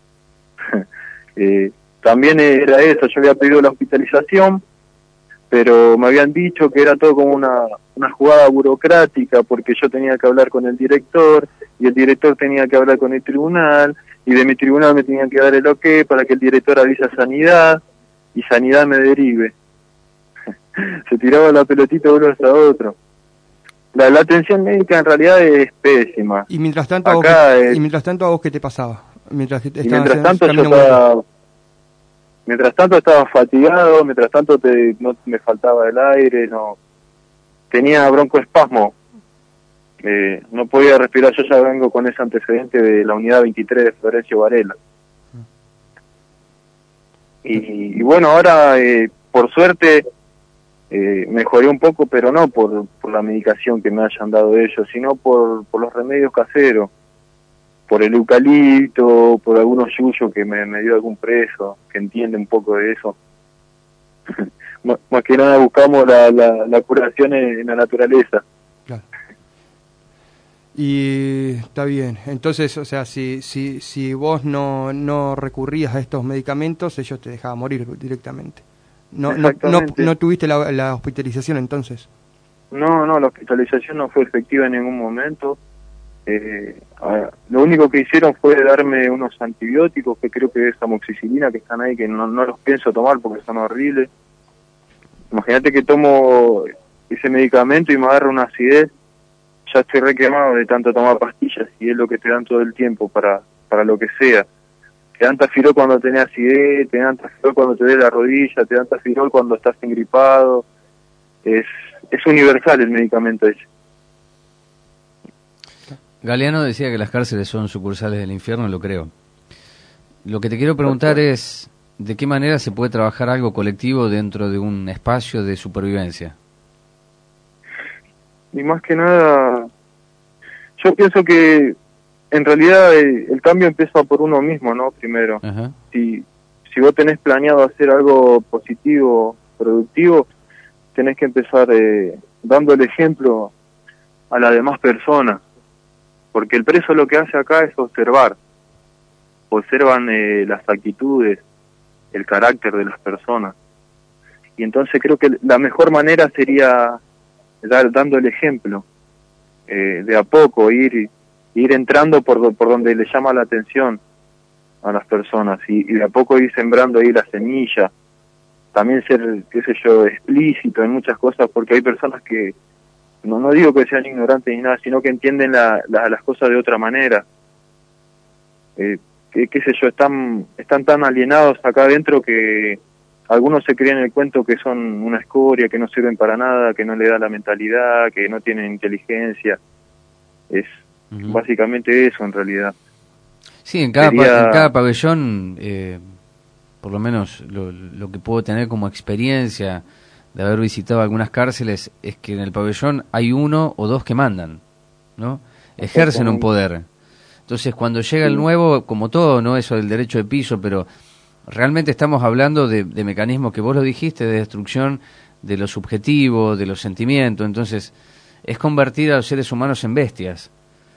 También era eso, yo había pedido la hospitalización, pero me habían dicho que era todo como una jugada burocrática, porque yo tenía que hablar con el director, y el director tenía que hablar con el tribunal, y de mi tribunal me tenían que dar el ok para que el director avise a Sanidad, y Sanidad me derive. Se tiraba la pelotita uno a otro. La atención médica en realidad es pésima. Y mientras tanto, ¿a vos qué te pasaba? Mientras tanto estaba fatigado, mientras tanto no me faltaba el aire, tenía broncoespasmo, no podía respirar. Yo ya vengo con ese antecedente de la unidad 23 de Florencio Varela. Y bueno, ahora por suerte mejoré un poco, pero no por la medicación que me hayan dado ellos, sino por los remedios caseros, por el eucalipto, por algunos yuyos que me dio algún preso que entiende un poco de eso. Más que nada buscamos la curación en la naturaleza. Claro. Y está bien. Entonces, o sea, si vos no recurrías a estos medicamentos, ellos te dejaban morir directamente. No tuviste la hospitalización entonces. No, la hospitalización no fue efectiva en ningún momento. Lo único que hicieron fue darme unos antibióticos, que creo que es amoxicilina, que están ahí, que no los pienso tomar porque son horribles. Imagínate que tomo ese medicamento y me agarra una acidez. Ya estoy re quemado de tanto tomar pastillas, y es lo que te dan todo el tiempo para lo que sea. Te dan Tafirol cuando tenés acidez, te dan Tafirol cuando te duele la rodilla, te dan Tafirol cuando estás engripado. Es universal el medicamento ese. Galeano decía que las cárceles son sucursales del infierno, lo creo. Lo que te quiero preguntar es, ¿de qué manera se puede trabajar algo colectivo dentro de un espacio de supervivencia? Y más que nada, yo pienso que en realidad el cambio empieza por uno mismo, ¿no? Primero. Ajá. Si vos tenés planeado hacer algo positivo, productivo, tenés que empezar dando el ejemplo a las demás personas. Porque el preso lo que hace acá es observar. Observan las actitudes, el carácter de las personas. Y entonces creo que la mejor manera sería dando el ejemplo, de a poco, ir entrando por donde le llama la atención a las personas, y de a poco ir sembrando ahí la semilla. También ser, qué sé yo, explícito en muchas cosas, porque hay personas que, no digo que sean ignorantes ni nada, sino que entienden las cosas de otra manera. Qué sé yo, están tan alienados acá adentro que algunos se creen el cuento que son una escoria, que no sirven para nada, que no le da la mentalidad, que no tienen inteligencia. Es básicamente eso en realidad. Sí, en cada pabellón, por lo menos lo que puedo tener como experiencia de haber visitado algunas cárceles, es que en el pabellón hay uno o dos que mandan, ¿no? Ejercen un poder. Entonces, cuando llega el nuevo, como todo, ¿no? Eso del derecho de piso, pero realmente estamos hablando de mecanismos que vos lo dijiste, de destrucción de lo subjetivo, de los sentimientos. Entonces, es convertir a los seres humanos en bestias.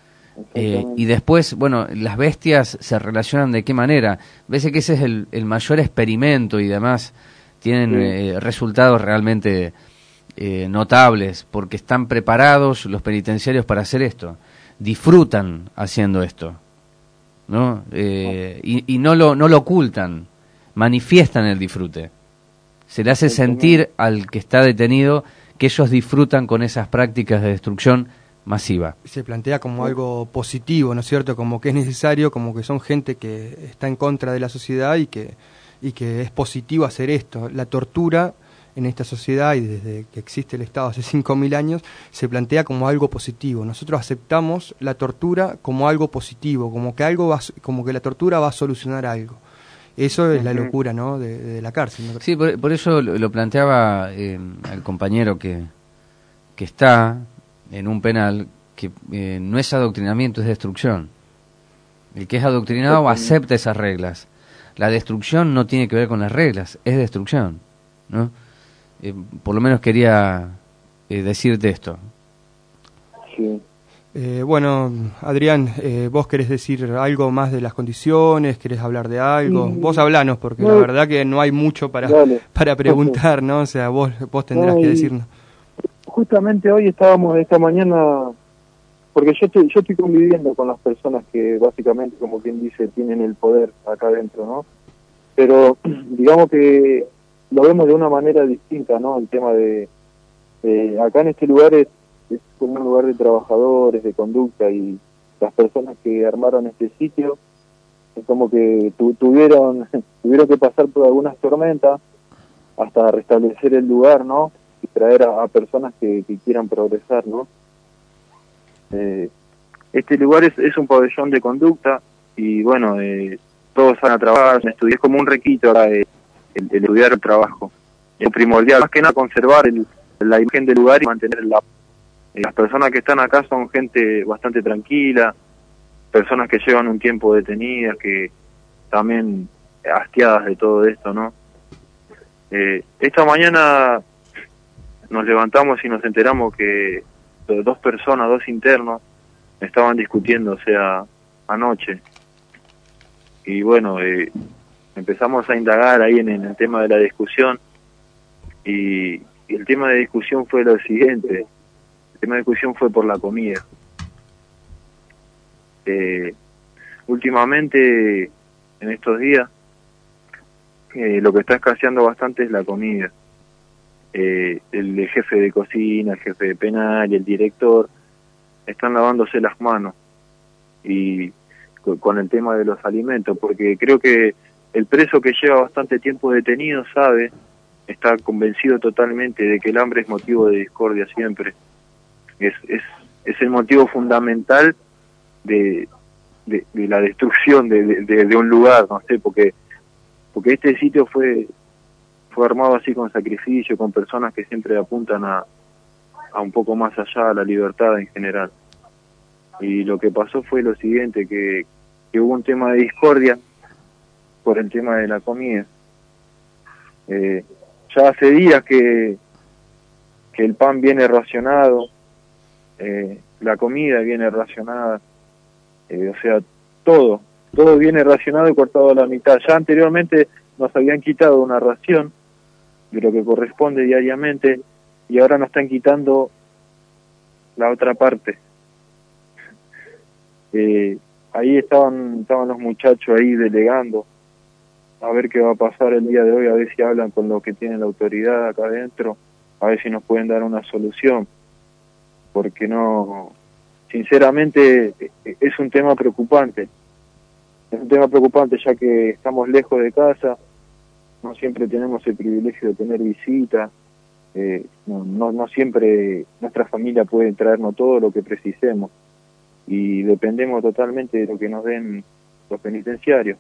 Y después, bueno, las bestias se relacionan de qué manera. Ves que ese es el mayor experimento, y además tienen resultados realmente notables, porque están preparados los penitenciarios para hacer esto. Disfrutan haciendo esto, ¿no? Y no lo ocultan, manifiestan el disfrute. Se le hace sentir al que está detenido que ellos disfrutan con esas prácticas de destrucción masiva. Se plantea como algo positivo, ¿no es cierto? Como que es necesario, como que son gente que está en contra de la sociedad y que es positivo hacer esto. La tortura en esta sociedad, y desde que existe el Estado hace 5.000 años, se plantea como algo positivo. Nosotros aceptamos la tortura como algo positivo, como que la tortura va a solucionar algo. Eso es la locura, ¿no? de la cárcel, ¿no? Sí, por eso lo planteaba el compañero que está en un penal, que no es adoctrinamiento, es destrucción. El que es adoctrinado acepta esas reglas. La destrucción no tiene que ver con las reglas, es destrucción, ¿no? Por lo menos quería decirte esto. Sí. Bueno, Adrián, vos querés decir algo más de las condiciones, querés hablar de algo. Vos hablanos, porque la verdad que no hay mucho para preguntar, ¿no? O sea, vos tendrás que decirnos. Justamente hoy estábamos esta mañana, porque yo estoy conviviendo con las personas que básicamente, como quien dice, tienen el poder acá adentro, ¿no? Pero digamos que lo vemos de una manera distinta, ¿no? El tema de acá en este lugar es como un lugar de trabajadores, de conducta, y las personas que armaron este sitio es como que tuvieron que pasar por algunas tormentas hasta restablecer el lugar, ¿no? Y traer a personas que quieran progresar, ¿no? Este lugar es un pabellón de conducta, y bueno, todos van a trabajar, es como un requisito ahora el estudiar el trabajo. Es primordial, más que nada conservar la imagen del lugar y mantener las personas que están acá son gente bastante tranquila, personas que llevan un tiempo detenidas, que también hastiadas de todo esto, ¿no? Esta mañana nos levantamos y nos enteramos que dos internos, estaban discutiendo, o sea, anoche. Y bueno, empezamos a indagar ahí en el tema de la discusión, y el tema de discusión fue lo siguiente. El tema de discusión fue por la comida. Últimamente, en estos días, lo que está escaseando bastante es la comida. El jefe de cocina, el jefe de penal y el director están lavándose las manos y con el tema de los alimentos, porque creo que el preso que lleva bastante tiempo detenido está convencido totalmente de que el hambre es motivo de discordia siempre. Es el motivo fundamental de la destrucción de un lugar, no sé, porque este sitio fue armado así con sacrificio, con personas que siempre apuntan a un poco más allá, a la libertad en general. Y lo que pasó fue lo siguiente, que hubo un tema de discordia por el tema de la comida. Ya hace días que el pan viene racionado, la comida viene racionada, o sea, todo viene racionado y cortado a la mitad. Ya anteriormente nos habían quitado una ración de lo que corresponde diariamente y ahora nos están quitando la otra parte. Ahí estaban los muchachos ahí delegando a ver qué va a pasar el día de hoy, a ver si hablan con lo que tiene la autoridad acá adentro, a ver si nos pueden dar una solución, porque no, sinceramente es un tema preocupante. Es un tema preocupante ya que estamos lejos de casa, no siempre tenemos el privilegio de tener visitas, no siempre nuestra familia puede traernos todo lo que precisemos y dependemos totalmente de lo que nos den los penitenciarios.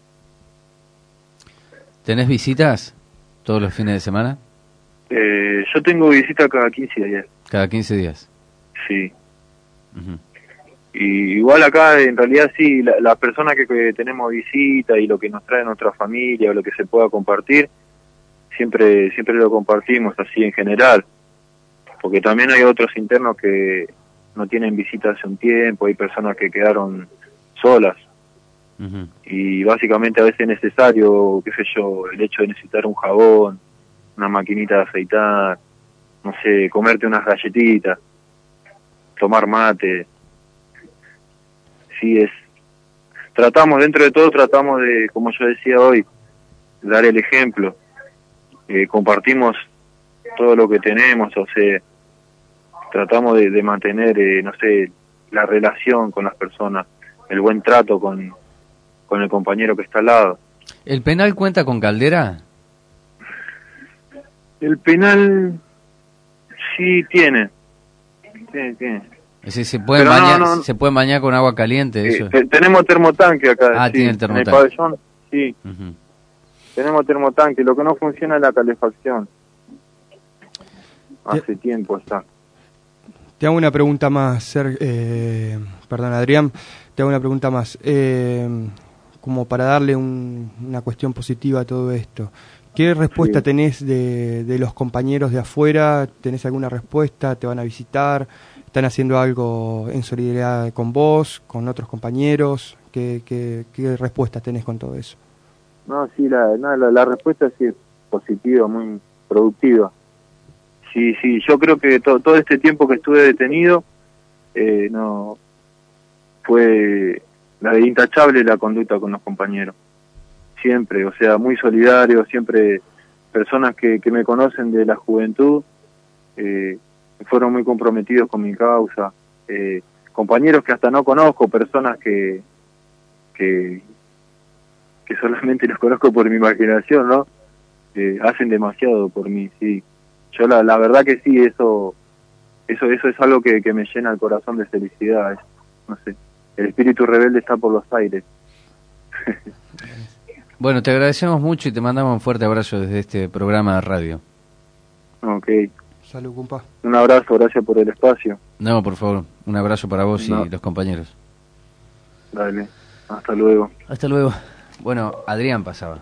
¿Tenés visitas todos los fines de semana? Yo tengo visita cada 15 días. ¿Cada 15 días? Sí. Uh-huh. Y igual acá en realidad sí, la persona que tenemos visita y lo que nos trae nuestra familia o lo que se pueda compartir, siempre lo compartimos así en general, porque también hay otros internos que no tienen visita hace un tiempo, hay personas que quedaron solas. Uh-huh. Y básicamente a veces es necesario, qué sé yo, el hecho de necesitar un jabón, una maquinita de afeitar, no sé, comerte unas galletitas, tomar mate. Sí, dentro de todo tratamos de, como yo decía hoy, dar el ejemplo. Compartimos todo lo que tenemos, o sea, tratamos de mantener, no sé, la relación con las personas, el buen trato con el compañero que está al lado. ¿El penal cuenta con caldera? El penal sí tiene. Tiene. Es decir, se puede bañar con agua caliente. Eso. Tenemos termotanque acá. Tiene el termotanque. En el pabellón, sí. Uh-huh. Tenemos termotanque. Lo que no funciona es la calefacción. Hace tiempo está. Te hago una pregunta más, perdón, Adrián. Te hago una pregunta más. Como para darle una cuestión positiva a todo esto. ¿Qué respuesta tenés de los compañeros de afuera? ¿Tenés alguna respuesta? ¿Te van a visitar? ¿Están haciendo algo en solidaridad con vos, con otros compañeros? ¿Qué respuesta tenés con todo eso? No, sí, la respuesta sí es positiva, muy productiva. Sí, yo creo que todo este tiempo que estuve detenido, no fue la de intachable la conducta con los compañeros. Siempre, o sea, muy solidario, siempre personas que me conocen de la juventud, fueron muy comprometidos con mi causa, compañeros que hasta no conozco, personas que solamente los conozco por mi imaginación, ¿no? Hacen demasiado por mí, sí. Yo la verdad que sí, eso es algo que me llena el corazón de felicidad, no sé, el espíritu rebelde está por los aires. Bueno, te agradecemos mucho y te mandamos un fuerte abrazo desde este programa de radio. Ok. Salud, compa. Un abrazo, gracias por el espacio. No, por favor, un abrazo para vos y los compañeros. Dale, hasta luego. Hasta luego. Bueno, Adrián pasaba.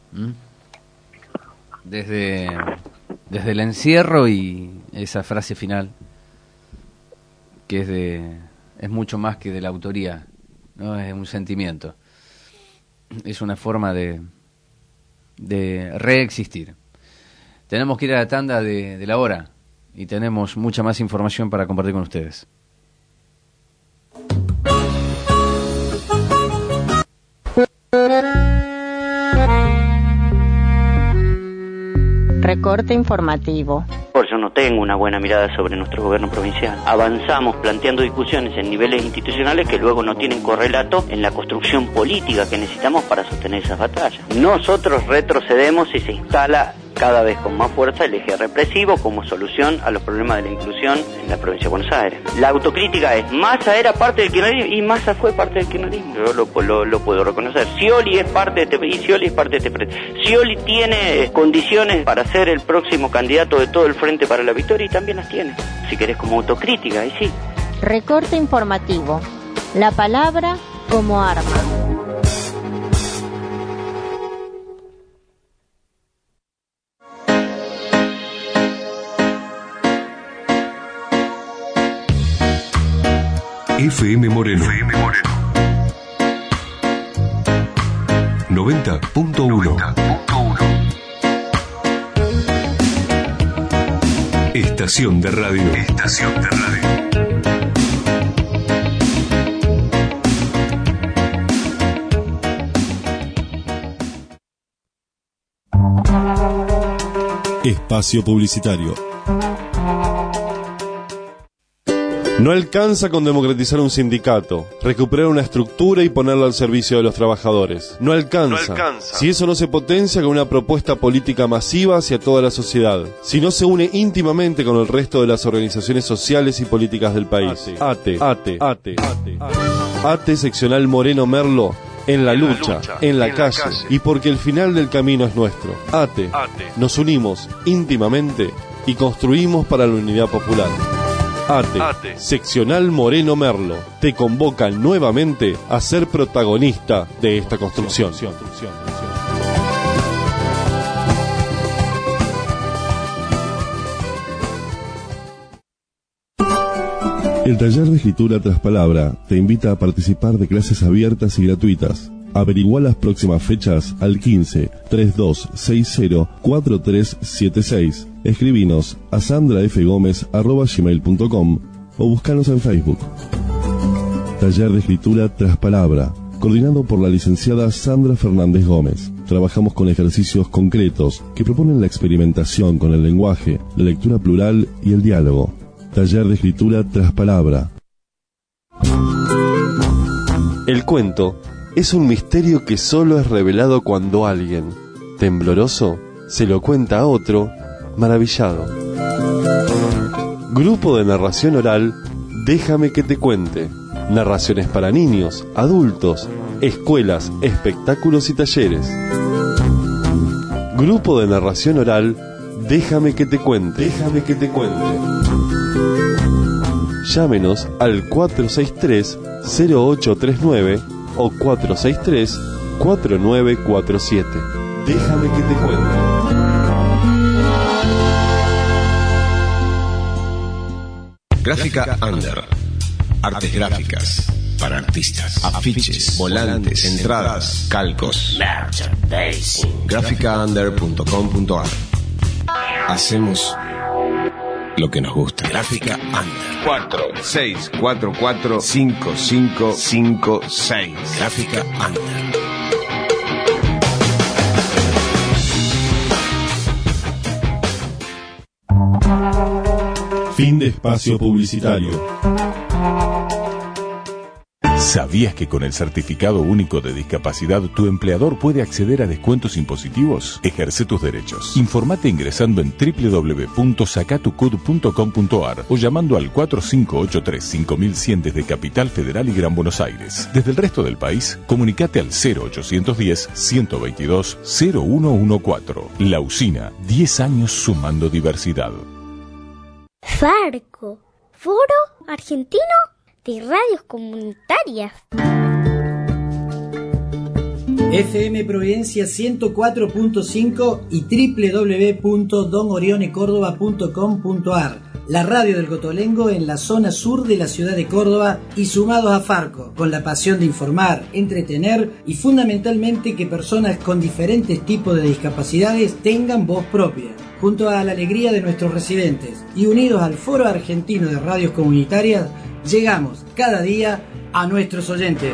Desde el encierro y esa frase final, que es es mucho más que de la autoría, ¿no? Es un sentimiento, es una forma de reexistir. Tenemos que ir a la tanda de la hora y tenemos mucha más información para compartir con ustedes. Recorte informativo. Yo no tengo una buena mirada sobre nuestro gobierno provincial. Avanzamos planteando discusiones en niveles institucionales que luego no tienen correlato en la construcción política que necesitamos para sostener esas batallas. Nosotros retrocedemos y se instala cada vez con más fuerza el eje represivo como solución a los problemas de la inclusión en la provincia de Buenos Aires. La autocrítica es: Massa era parte del kirchnerismo y Massa fue parte del kirchnerismo. Yo lo puedo reconocer. Scioli es parte de y Scioli es parte de este frente. Scioli tiene condiciones para ser el próximo candidato de todo el Frente para la Victoria y también las tiene. Si querés, como autocrítica, ahí sí. Recorte informativo. La palabra como arma. FM Moreno. 90.1. Estación de radio. Espacio publicitario. No alcanza con democratizar un sindicato, recuperar una estructura y ponerla al servicio de los trabajadores. No alcanza. Si eso no se potencia con una propuesta política masiva hacia toda la sociedad. Si no se une íntimamente con el resto de las organizaciones sociales y políticas del país. ATE seccional Moreno Merlo. En la lucha, en la calle, y porque el final del camino es nuestro. ATE. Nos unimos íntimamente y construimos para la unidad popular. ATE, seccional Moreno Merlo, te convoca nuevamente a ser protagonista de esta construcción. El taller de escritura tras palabra te invita a participar de clases abiertas y gratuitas. Averigua las próximas fechas al 15 3260 4376. Escribinos a sandrafgomez@gmail.com o búscanos en Facebook. Taller de escritura tras palabra, coordinado por la licenciada Sandra Fernández Gómez. Trabajamos con ejercicios concretos que proponen la experimentación con el lenguaje, la lectura plural y el diálogo. Taller de escritura tras palabra. El cuento es un misterio que solo es revelado cuando alguien, tembloroso, se lo cuenta a otro, maravillado. Grupo de narración oral, Déjame que te cuente. Narraciones para niños, adultos, escuelas, espectáculos y talleres. Grupo de narración oral, Déjame que te cuente. Déjame que te cuente. Llámenos al 463-0839 o 463-4947. Déjame que te cuente. Gráfica Under. Artes gráficas para artistas. Afiches, volantes, entradas, calcos. Graficaunder.com.ar. Hacemos lo que nos gusta. Gráfica Under. 46445556. Gráfica Under. Fin de espacio publicitario. ¿Sabías que con el Certificado Único de Discapacidad tu empleador puede acceder a descuentos impositivos? Ejerce tus derechos. Informate ingresando en www.sacatucud.com.ar o llamando al 4583-5100 desde Capital Federal y Gran Buenos Aires. Desde el resto del país, comunicate al 0810-122-0114. La Usina, 10 años sumando diversidad. Farco, Foro Argentino de Radios Comunitarias. FM Providencia 104.5 y www.donorionecordoba.com.ar. la radio del Cotolengo en la zona sur de la ciudad de Córdoba y sumados a Farco, con la pasión de informar, entretener y fundamentalmente que personas con diferentes tipos de discapacidades tengan voz propia. Junto a la alegría de nuestros residentes y unidos al Foro Argentino de Radios Comunitarias, llegamos cada día a nuestros oyentes.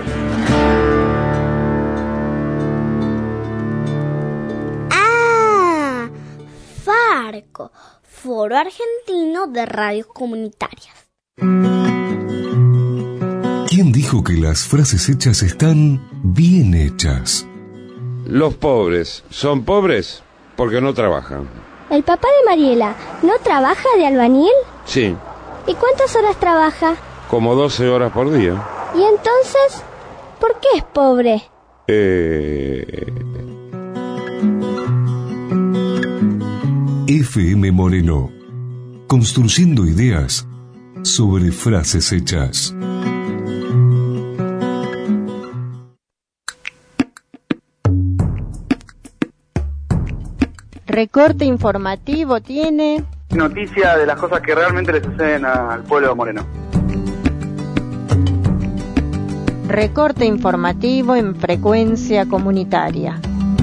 Farco, Foro Argentino de Radios Comunitarias. ¿Quién dijo que las frases hechas están bien hechas? Los pobres son pobres porque no trabajan. ¿El papá de Mariela no trabaja de albañil? Sí, ¿Y cuántas horas trabaja? como 12 horas por día. ¿Y entonces por qué es pobre? FM Moreno, construyendo ideas sobre frases hechas. Recorte informativo tiene... Noticia de las cosas que realmente le suceden al pueblo de Moreno. Recorte informativo en frecuencia comunitaria.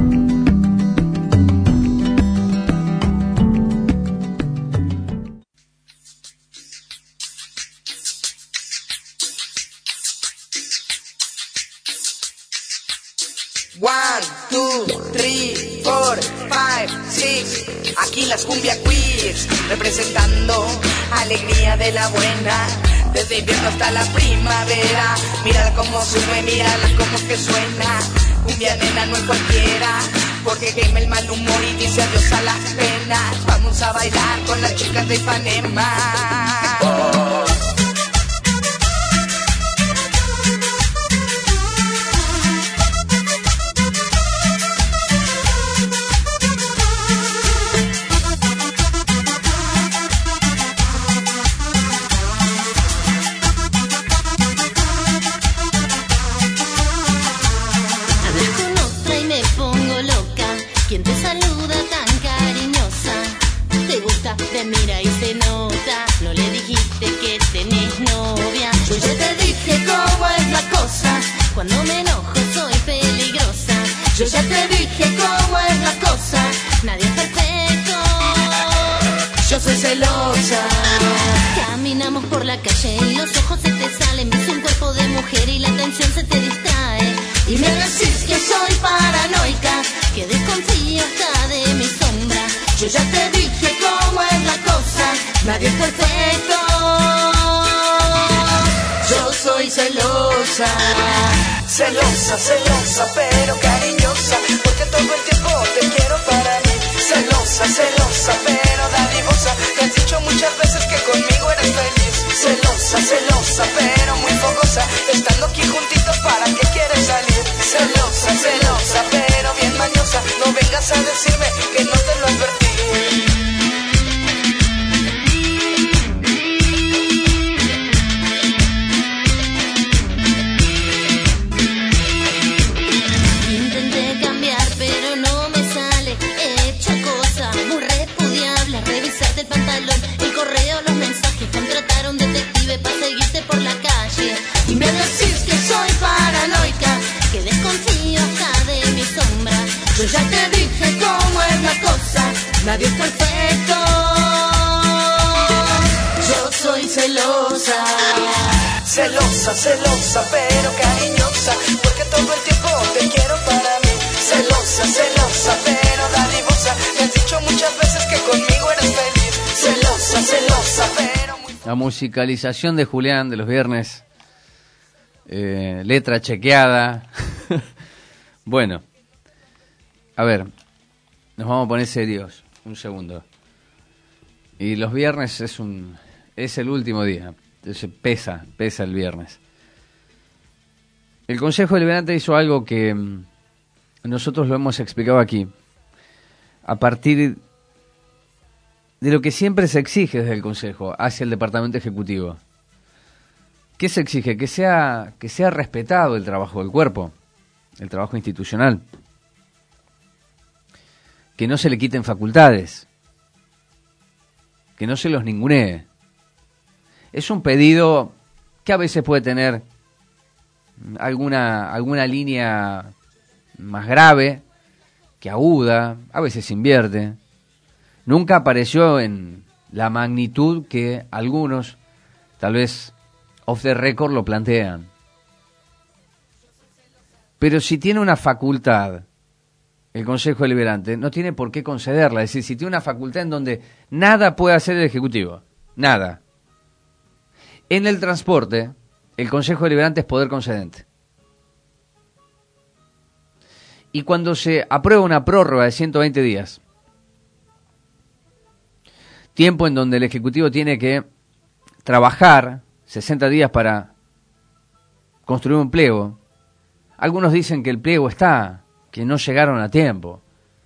One, two, three, four, five, six. Aquí las cumbia queers, representando alegría de la buena. Desde invierno hasta la primavera. Mírala como sube, mírala como que suena. Cumbia nena no es cualquiera, porque quema el mal humor y dice adiós a las penas. Vamos a bailar con las chicas de Ipanema. Te mira y se nota, no le dijiste que tenés novia. Yo ya te dije cómo es la cosa, cuando me enojo soy peligrosa. Yo ya te dije cómo es la cosa, nadie es perfecto. Yo soy celosa. Caminamos por la calle y los ojos se te salen, ves un cuerpo de mujer y la atención se te distrae. Y me decís que soy paranoica, que desconfío hasta de mi sombra. Yo ya te dije cómo es la cosa, nadie es perfecto. Yo soy celosa. Celosa, celosa, pero cariñosa, porque todo el tiempo te quiero para mí. Celosa, celosa, pero dadivosa, te has dicho muchas veces que conmigo eres feliz. Celosa, celosa, pero muy fogosa, estando aquí juntitos, ¿para qué quieres salir? Celosa, celosa, pero bien mañosa, no vengas a decirme que no te lo advertí. Intenté cambiar pero no me sale, he hecho cosas muy repudiables, revisarte el pantalón, el correo, los mensajes, contratar a un detective para seguirte por la calle. Y me decís que soy paranoica, que desconfío hasta de mi sombra. Yo ya te dije cómo es la cosa, nadie es perfecto. Yo soy celosa. Celosa, celosa, pero cariñosa, porque todo el tiempo te quiero para mí. Celosa, celosa, pero dadivosa, me has dicho muchas veces que conmigo eres feliz. Celosa, celosa, pero muy... La musicalización de Julián de los viernes, letra chequeada. Bueno, a ver, nos vamos a poner serios un segundo. Y los viernes es el último día. Entonces pesa el viernes. El Consejo Deliberante hizo algo que nosotros lo hemos explicado aquí, a partir de lo que siempre se exige desde el Consejo hacia el Departamento Ejecutivo. ¿Qué se exige? Que sea respetado el trabajo del cuerpo, el trabajo institucional. Que no se le quiten facultades, que no se los ningunee. Es un pedido que a veces puede tener alguna línea más grave que aguda, a veces invierte. Nunca apareció en la magnitud que algunos, tal vez off the record, lo plantean. Pero si tiene una facultad, el Consejo Deliberante, no tiene por qué concederla. Es decir, si tiene una facultad en donde nada puede hacer el Ejecutivo, nada. En el transporte, el Consejo Deliberante es poder concedente. Y cuando se aprueba una prórroga de 120 días, tiempo en donde el Ejecutivo tiene que trabajar 60 días para construir un pliego, algunos dicen que el pliego está, que no llegaron a tiempo.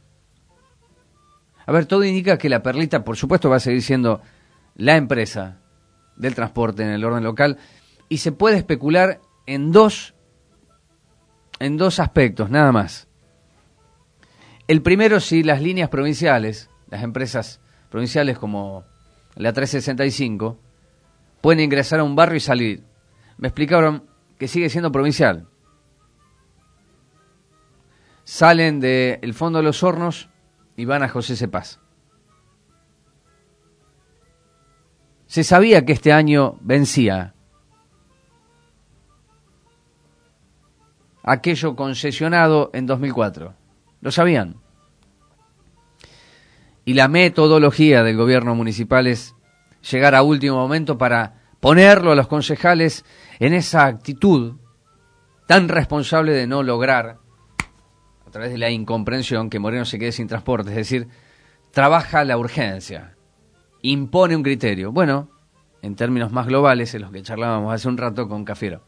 A ver, todo indica que la Perlita, por supuesto, va a seguir siendo la empresa del transporte en el orden local, y se puede especular en dos aspectos, nada más. El primero, si las líneas provinciales, las empresas provinciales como la 365, pueden ingresar a un barrio y salir. Me explicaron que sigue siendo provincial. Salen del Fondo de los Hornos y van a José Cepaz. Se sabía que este año vencía aquello concesionado en 2004. Lo sabían. Y la metodología del gobierno municipal es llegar a último momento para ponerlo a los concejales en esa actitud tan responsable de no lograr, a través de la incomprensión, que Moreno se quede sin transporte. Es decir, trabaja la urgencia, impone un criterio. Bueno, en términos más globales, en los que charlábamos hace un rato con Cafiero.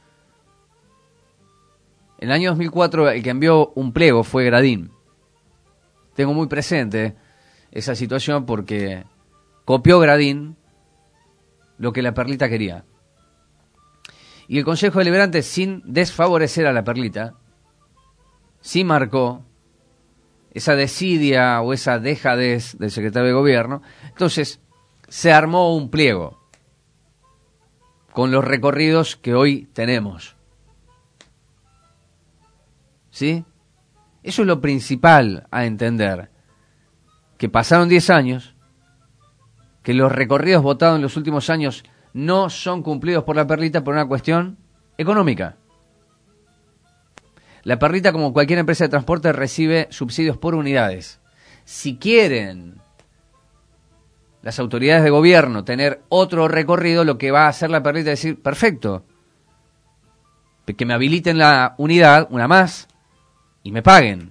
En el año 2004 el que envió un pliego fue Gradín. Tengo muy presente esa situación porque copió Gradín lo que la Perlita quería. Y el Consejo Deliberante, sin desfavorecer a la Perlita, sí marcó esa desidia o esa dejadez del secretario de Gobierno. Entonces se armó un pliego con los recorridos que hoy tenemos. ¿Sí? Eso es lo principal a entender. Que pasaron 10 años, que los recorridos votados en los últimos años no son cumplidos por la Perlita por una cuestión económica. La Perlita, como cualquier empresa de transporte, recibe subsidios por unidades. Si quieren las autoridades de gobierno tener otro recorrido, lo que va a hacer la Perlita es decir, perfecto, que me habiliten la unidad, una más, y me paguen.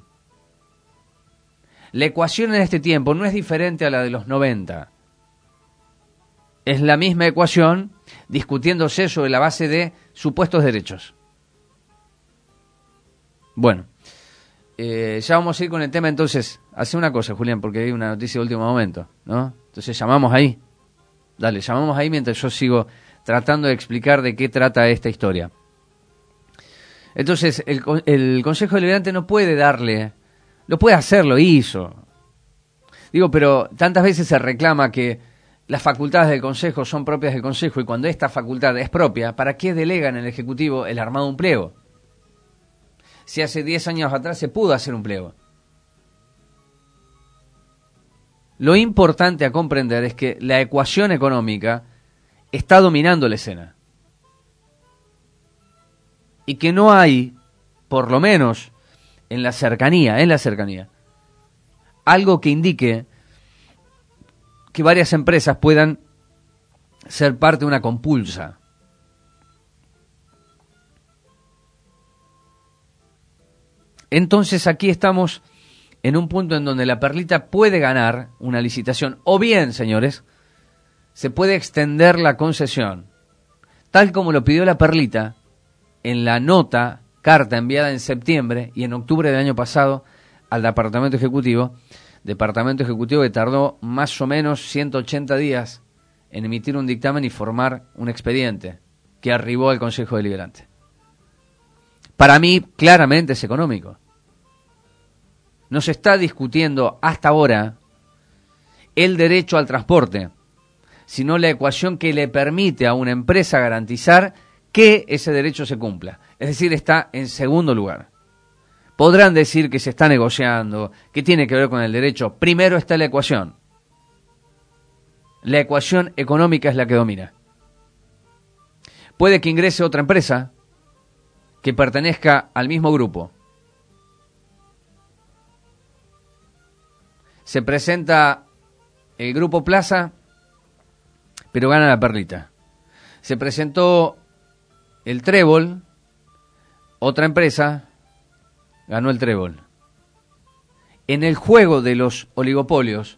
La ecuación en este tiempo no es diferente a la de los 90. Es la misma ecuación discutiéndose sobre la base de supuestos derechos. Bueno, ya vamos a ir con el tema entonces. Hace una cosa, Julián, porque hay una noticia de último momento, ¿no? Entonces llamamos ahí. Dale, llamamos ahí mientras yo sigo tratando de explicar de qué trata esta historia. Entonces, el Consejo Deliberante no puede darle... Lo puede hacer, lo hizo. Digo, pero tantas veces se reclama que las facultades del Consejo son propias del Consejo, y cuando esta facultad es propia, ¿para qué delegan en el Ejecutivo el armado de un pliego? Si hace 10 años atrás se pudo hacer un pliego. Lo importante a comprender es que la ecuación económica está dominando la escena. Y que no hay, por lo menos en la cercanía, algo que indique que varias empresas puedan ser parte de una compulsa. Entonces aquí estamos en un punto en donde la Perlita puede ganar una licitación, o bien, señores, se puede extender la concesión, tal como lo pidió la Perlita en la carta enviada en septiembre y en octubre del año pasado al Departamento Ejecutivo que tardó más o menos 180 días en emitir un dictamen y formar un expediente que arribó al Consejo Deliberante. Para mí, claramente es económico. No se está discutiendo hasta ahora el derecho al transporte, sino la ecuación que le permite a una empresa garantizar que ese derecho se cumpla. Es decir, está en segundo lugar. Podrán decir que se está negociando, que tiene que ver con el derecho. Primero está la ecuación. La ecuación económica es la que domina. Puede que ingrese otra empresa que pertenezca al mismo grupo. Se presenta el Grupo Plaza, pero gana la Perlita. Se presentó el Trébol, otra empresa, ganó el Trébol. En el juego de los oligopolios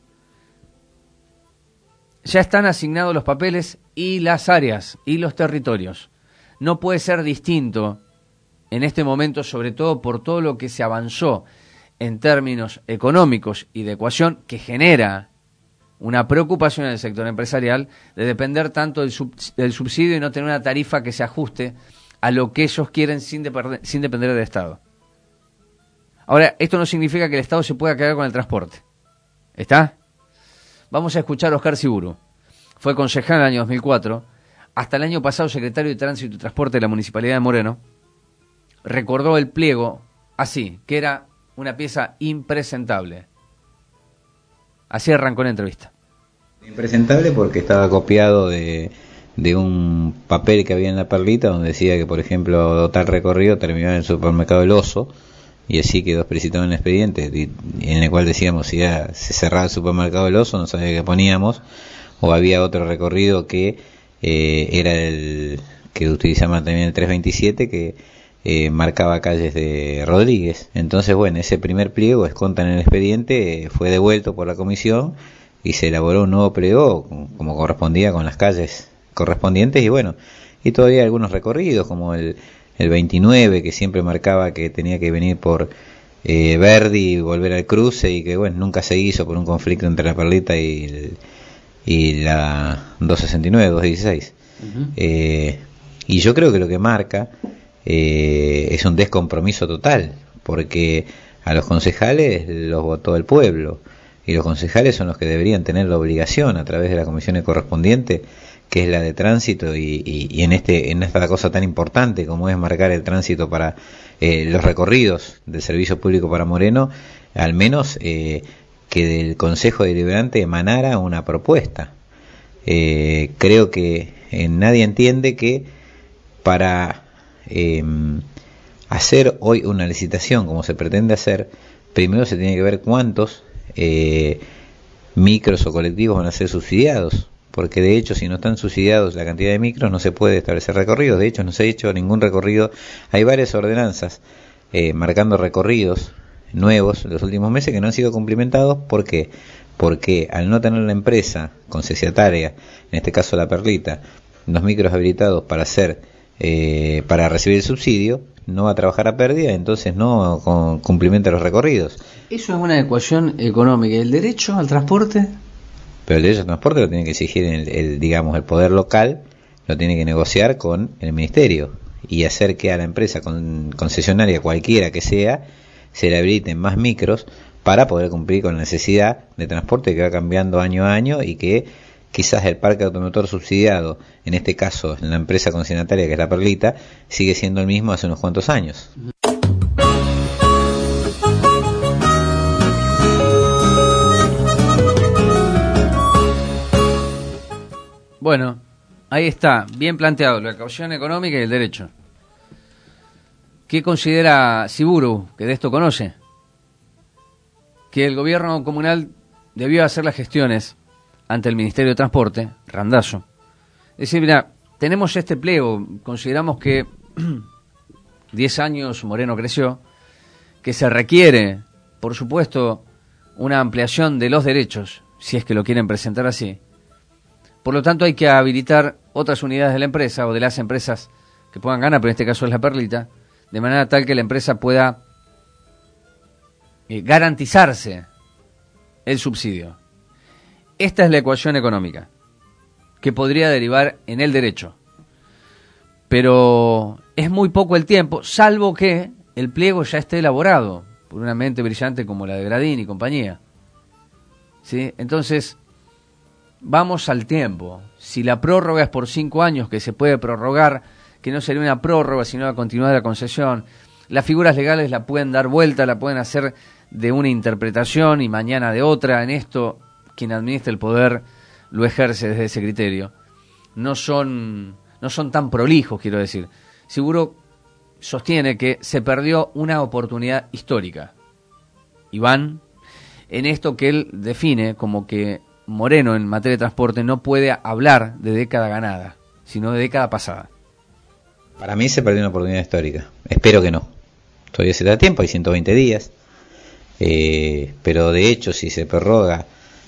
ya están asignados los papeles y las áreas y los territorios. No puede ser distinto en este momento, sobre todo por todo lo que se avanzó en términos económicos y de ecuación, que genera una preocupación en el sector empresarial de depender tanto del subsidio y no tener una tarifa que se ajuste a lo que ellos quieren sin depender del Estado. Ahora, esto no significa que el Estado se pueda quedar con el transporte. ¿Está? Vamos a escuchar a Oscar Siburu. Fue concejal en el año 2004, hasta el año pasado secretario de Tránsito y Transporte de la Municipalidad de Moreno. Recordó el pliego así, que era una pieza impresentable. Así arrancó la entrevista. Impresentable porque estaba copiado de un papel que había en la Perlita donde decía que, por ejemplo, tal recorrido terminaba en el supermercado El Oso, y así quedó explicitado en el expediente, y en el cual decíamos si se cerraba el supermercado El Oso, no sabía qué poníamos, o había otro recorrido que era el que utilizaba también el 327, que marcaba calles de Rodríguez. Entonces, bueno, ese primer pliego, escontan en el expediente, fue devuelto por la comisión y se elaboró un nuevo pliego como correspondía con las calles correspondientes, y bueno, y todavía algunos recorridos como el 29, que siempre marcaba que tenía que venir por Verdi y volver al cruce, y que bueno, nunca se hizo por un conflicto entre la Perlita y la 269, 216. Y yo creo que lo que marca es un descompromiso total, porque a los concejales los votó el pueblo, y los concejales son los que deberían tener la obligación a través de la comisión correspondiente, que es la de tránsito, y en esta cosa tan importante como es marcar el tránsito para los recorridos del servicio público para Moreno, al menos que del Consejo Deliberante emanara una propuesta. Creo que nadie entiende que para hacer hoy una licitación como se pretende hacer, primero se tiene que ver cuántos micros o colectivos van a ser subsidiados, porque de hecho si no están subsidiados la cantidad de micros no se puede establecer recorridos. De hecho no se ha hecho ningún recorrido. Hay varias ordenanzas marcando recorridos nuevos en los últimos meses que no han sido cumplimentados. ¿Por qué? Porque al no tener la empresa concesiataria, en este caso la Perlita, los micros habilitados para hacer para recibir el subsidio, no va a trabajar a pérdida, entonces no cumplimenta los recorridos. Eso es una ecuación económica. ¿El derecho al transporte? Pero el derecho al transporte lo tiene que exigir el poder local, lo tiene que negociar con el ministerio y hacer que a la empresa concesionaria, cualquiera que sea, se le habiliten más micros para poder cumplir con la necesidad de transporte que va cambiando año a año, y que quizás el parque automotor subsidiado, en este caso en la empresa concesionataria que es la Perlita, sigue siendo el mismo hace unos cuantos años. Bueno, ahí está, bien planteado, la ecuación económica y el derecho. ¿Qué considera Siburu, que de esto conoce? Que el gobierno comunal debió hacer las gestiones ante el Ministerio de Transporte, Randazzo. Es decir, mira, tenemos este pliego, consideramos que 10 años Moreno creció, que se requiere, por supuesto, una ampliación de los derechos, si es que lo quieren presentar así. Por lo tanto, hay que habilitar otras unidades de la empresa o de las empresas que puedan ganar, pero en este caso es la Perlita, de manera tal que la empresa pueda garantizarse el subsidio. Esta es la ecuación económica que podría derivar en el derecho. Pero es muy poco el tiempo, salvo que el pliego ya esté elaborado por una mente brillante como la de Gradín y compañía. ¿Sí? Entonces, vamos al tiempo. Si la prórroga es por 5 años, que se puede prorrogar, que no sería una prórroga, sino la continuidad de la concesión. Las figuras legales la pueden dar vuelta, la pueden hacer de una interpretación y mañana de otra. En esto, quien administra el poder lo ejerce desde ese criterio. No son tan prolijos, quiero decir. Seguro sostiene que se perdió una oportunidad histórica. Iván, en esto que él define como que Moreno en materia de transporte no puede hablar de década ganada, sino de década pasada. Para mí se perdió una oportunidad histórica. Espero que no. Todavía se da tiempo, hay 120 días. Pero de hecho, si se prorroga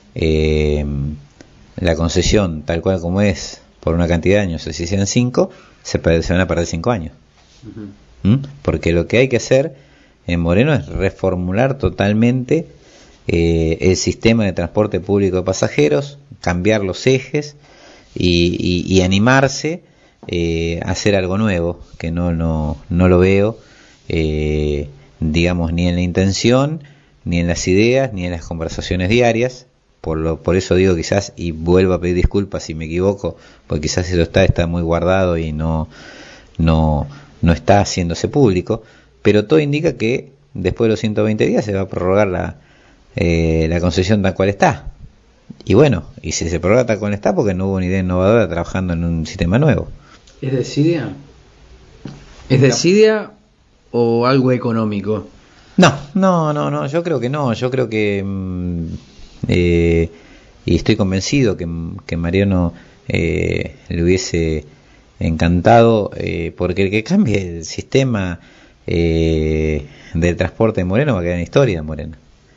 la concesión tal cual como es por una cantidad de años, si sean 5, se van a perder 5 años. Porque lo que hay que hacer en Moreno es reformular totalmente el sistema de transporte público de pasajeros, cambiar los ejes y animarse a hacer algo nuevo, que no lo veo, digamos, ni en la intención, ni en las ideas, ni en las conversaciones diarias. Por eso digo quizás, y vuelvo a pedir disculpas si me equivoco, porque quizás eso está muy guardado y no está haciéndose público, pero todo indica que después de los 120 días se va a prorrogar la concesión tal cual está. Y bueno, y si se prorroga tal cual está, porque no hubo una idea innovadora trabajando en un sistema nuevo. ¿Es desidia? ¿Es desidia o algo económico? No, yo creo que no. Yo creo que y estoy convencido que Mariano le hubiese encantado, porque el que cambie el sistema del transporte de Moreno va a quedar en historia de Moreno.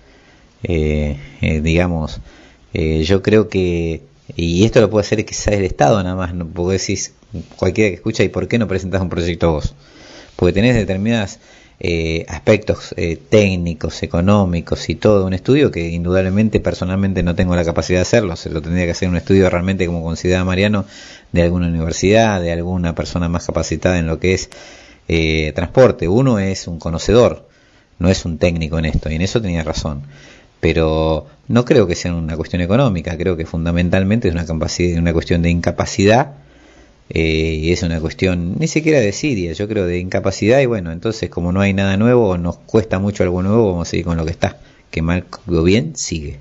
Digamos, yo creo que, y esto lo puede hacer quizás el Estado nada más, ¿no? Porque decís, cualquiera que escucha, ¿y por qué no presentás un proyecto vos? Porque tenés determinadas aspectos técnicos, económicos y todo, un estudio que indudablemente personalmente no tengo la capacidad de hacerlo, se lo tendría que hacer un estudio realmente como considera Mariano, de alguna universidad, de alguna persona más capacitada en lo que es transporte. Uno es un conocedor, no es un técnico en esto, y en eso tenía razón, pero no creo que sea una cuestión económica, creo que fundamentalmente es una cuestión de incapacidad. Y es una cuestión ni siquiera de desidia, yo creo de incapacidad, y bueno, entonces como no hay nada nuevo, nos cuesta mucho algo nuevo, vamos a seguir con lo que está, que mal o bien sigue.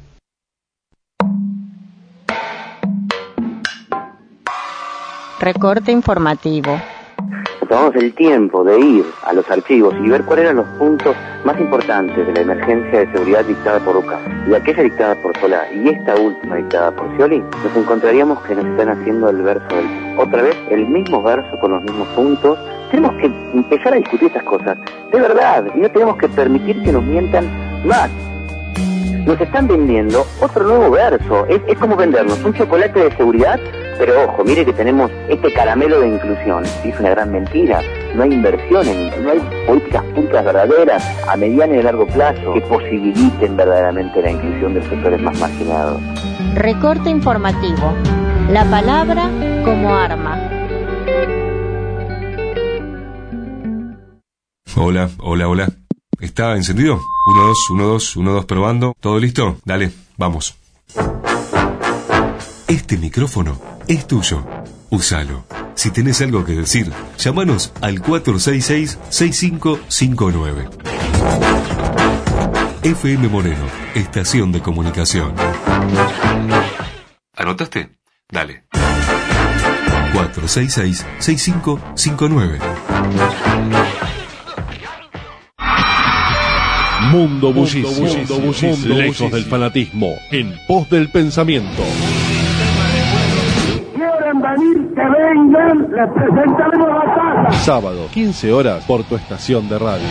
Recorte informativo. Tomamos el tiempo de ir a los archivos y ver cuáles eran los puntos más importantes de la emergencia de seguridad dictada por UCA y aquella dictada por Solá y esta última dictada por Scioli, nos encontraríamos que nos están haciendo el verso otra vez el mismo verso con los mismos puntos. Tenemos que empezar a discutir estas cosas de verdad y no tenemos que permitir que nos mientan más. Nos están vendiendo otro nuevo verso, es como vendernos un chocolate de seguridad, pero ojo, mire que tenemos este caramelo de inclusión, es una gran mentira. No hay inversión, no hay políticas públicas verdaderas a mediano y largo plazo que posibiliten verdaderamente la inclusión de los sectores más marginados. Recorte informativo. La palabra como arma. Hola. ¿Está encendido? 1, 2, 1, 2, 1, 2, probando. ¿Todo listo? Dale, vamos. Este micrófono es tuyo. Úsalo. Si tenés algo que decir, llámanos al 466-6559. FM Moreno, estación de comunicación. ¿Anotaste? Dale. 466-6559. Mundo bullicio, lejos del fanatismo, en pos del pensamiento. ¿Quieren venir? Que vengan, les presentaremos la casa. Sábado, 15 horas, por tu estación de radio.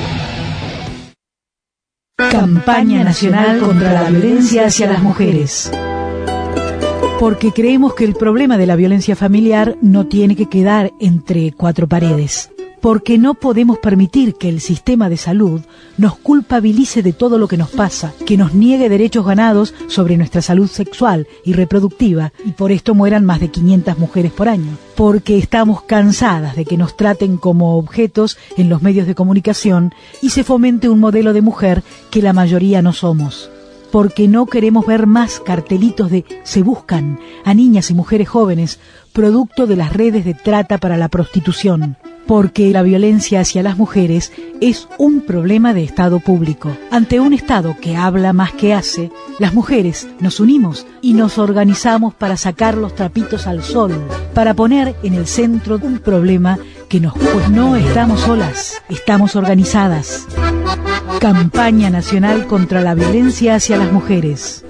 Campaña Nacional contra la Violencia hacia las Mujeres. Porque creemos que el problema de la violencia familiar no tiene que quedar entre cuatro paredes. Porque no podemos permitir que el sistema de salud nos culpabilice de todo lo que nos pasa, que nos niegue derechos ganados sobre nuestra salud sexual y reproductiva, y por esto mueran más de 500 mujeres por año. Porque estamos cansadas de que nos traten como objetos en los medios de comunicación y se fomente un modelo de mujer que la mayoría no somos. porque no queremos ver más cartelitos de se buscan a niñas y mujeres jóvenes producto de las redes de trata para la prostitución, porque la violencia hacia las mujeres es un problema de Estado público. Ante un Estado que habla más que hace, las mujeres nos unimos y nos organizamos para sacar los trapitos al sol, para poner en el centro un problema que pues no estamos solas, estamos organizadas. Campaña Nacional contra la Violencia hacia las Mujeres.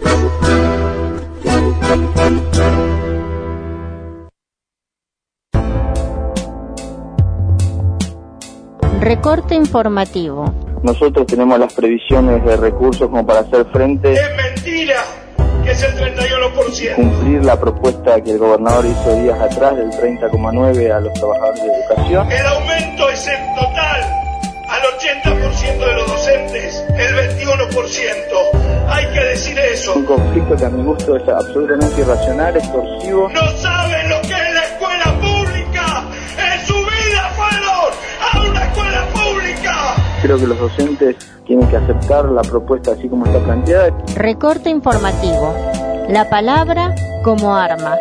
Recorte informativo. Nosotros tenemos las previsiones de recursos como para hacer frente. ¡Es mentira! Que es el 31%. Cumplir la propuesta que el gobernador hizo días atrás del 30,9% a los trabajadores de educación. El aumento es en total al 80% de los docentes, el 21%. Hay que decir eso. Un conflicto que a mi gusto es absolutamente irracional, extorsivo. No saben lo que es la escuela pública. En su vida fueron a una escuela pública. Creo que los docentes tienen que aceptar la propuesta así como está planteada. Recorte informativo. La palabra como arma.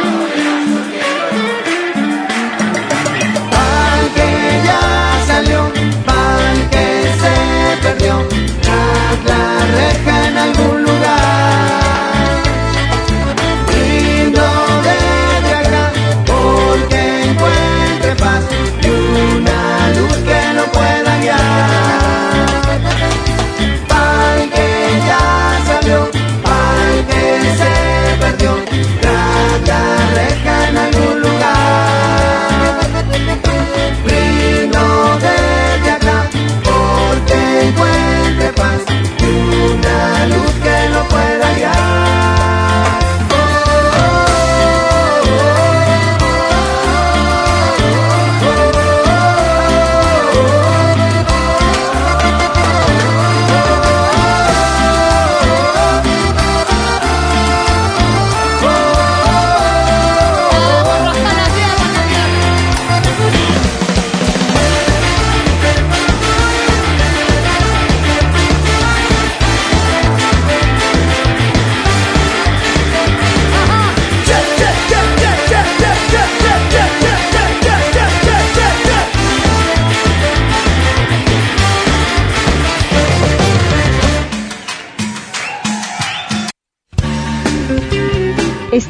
Al que ya salió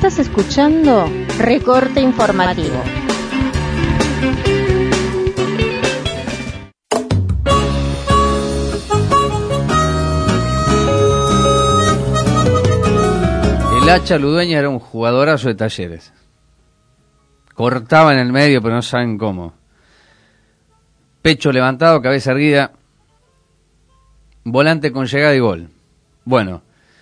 Estás escuchando Recorte Informativo. El Hacha Ludueña era un jugadorazo de Talleres. Cortaba en el medio, pero no saben cómo. Pecho levantado, cabeza erguida, volante con llegada y gol. Bueno,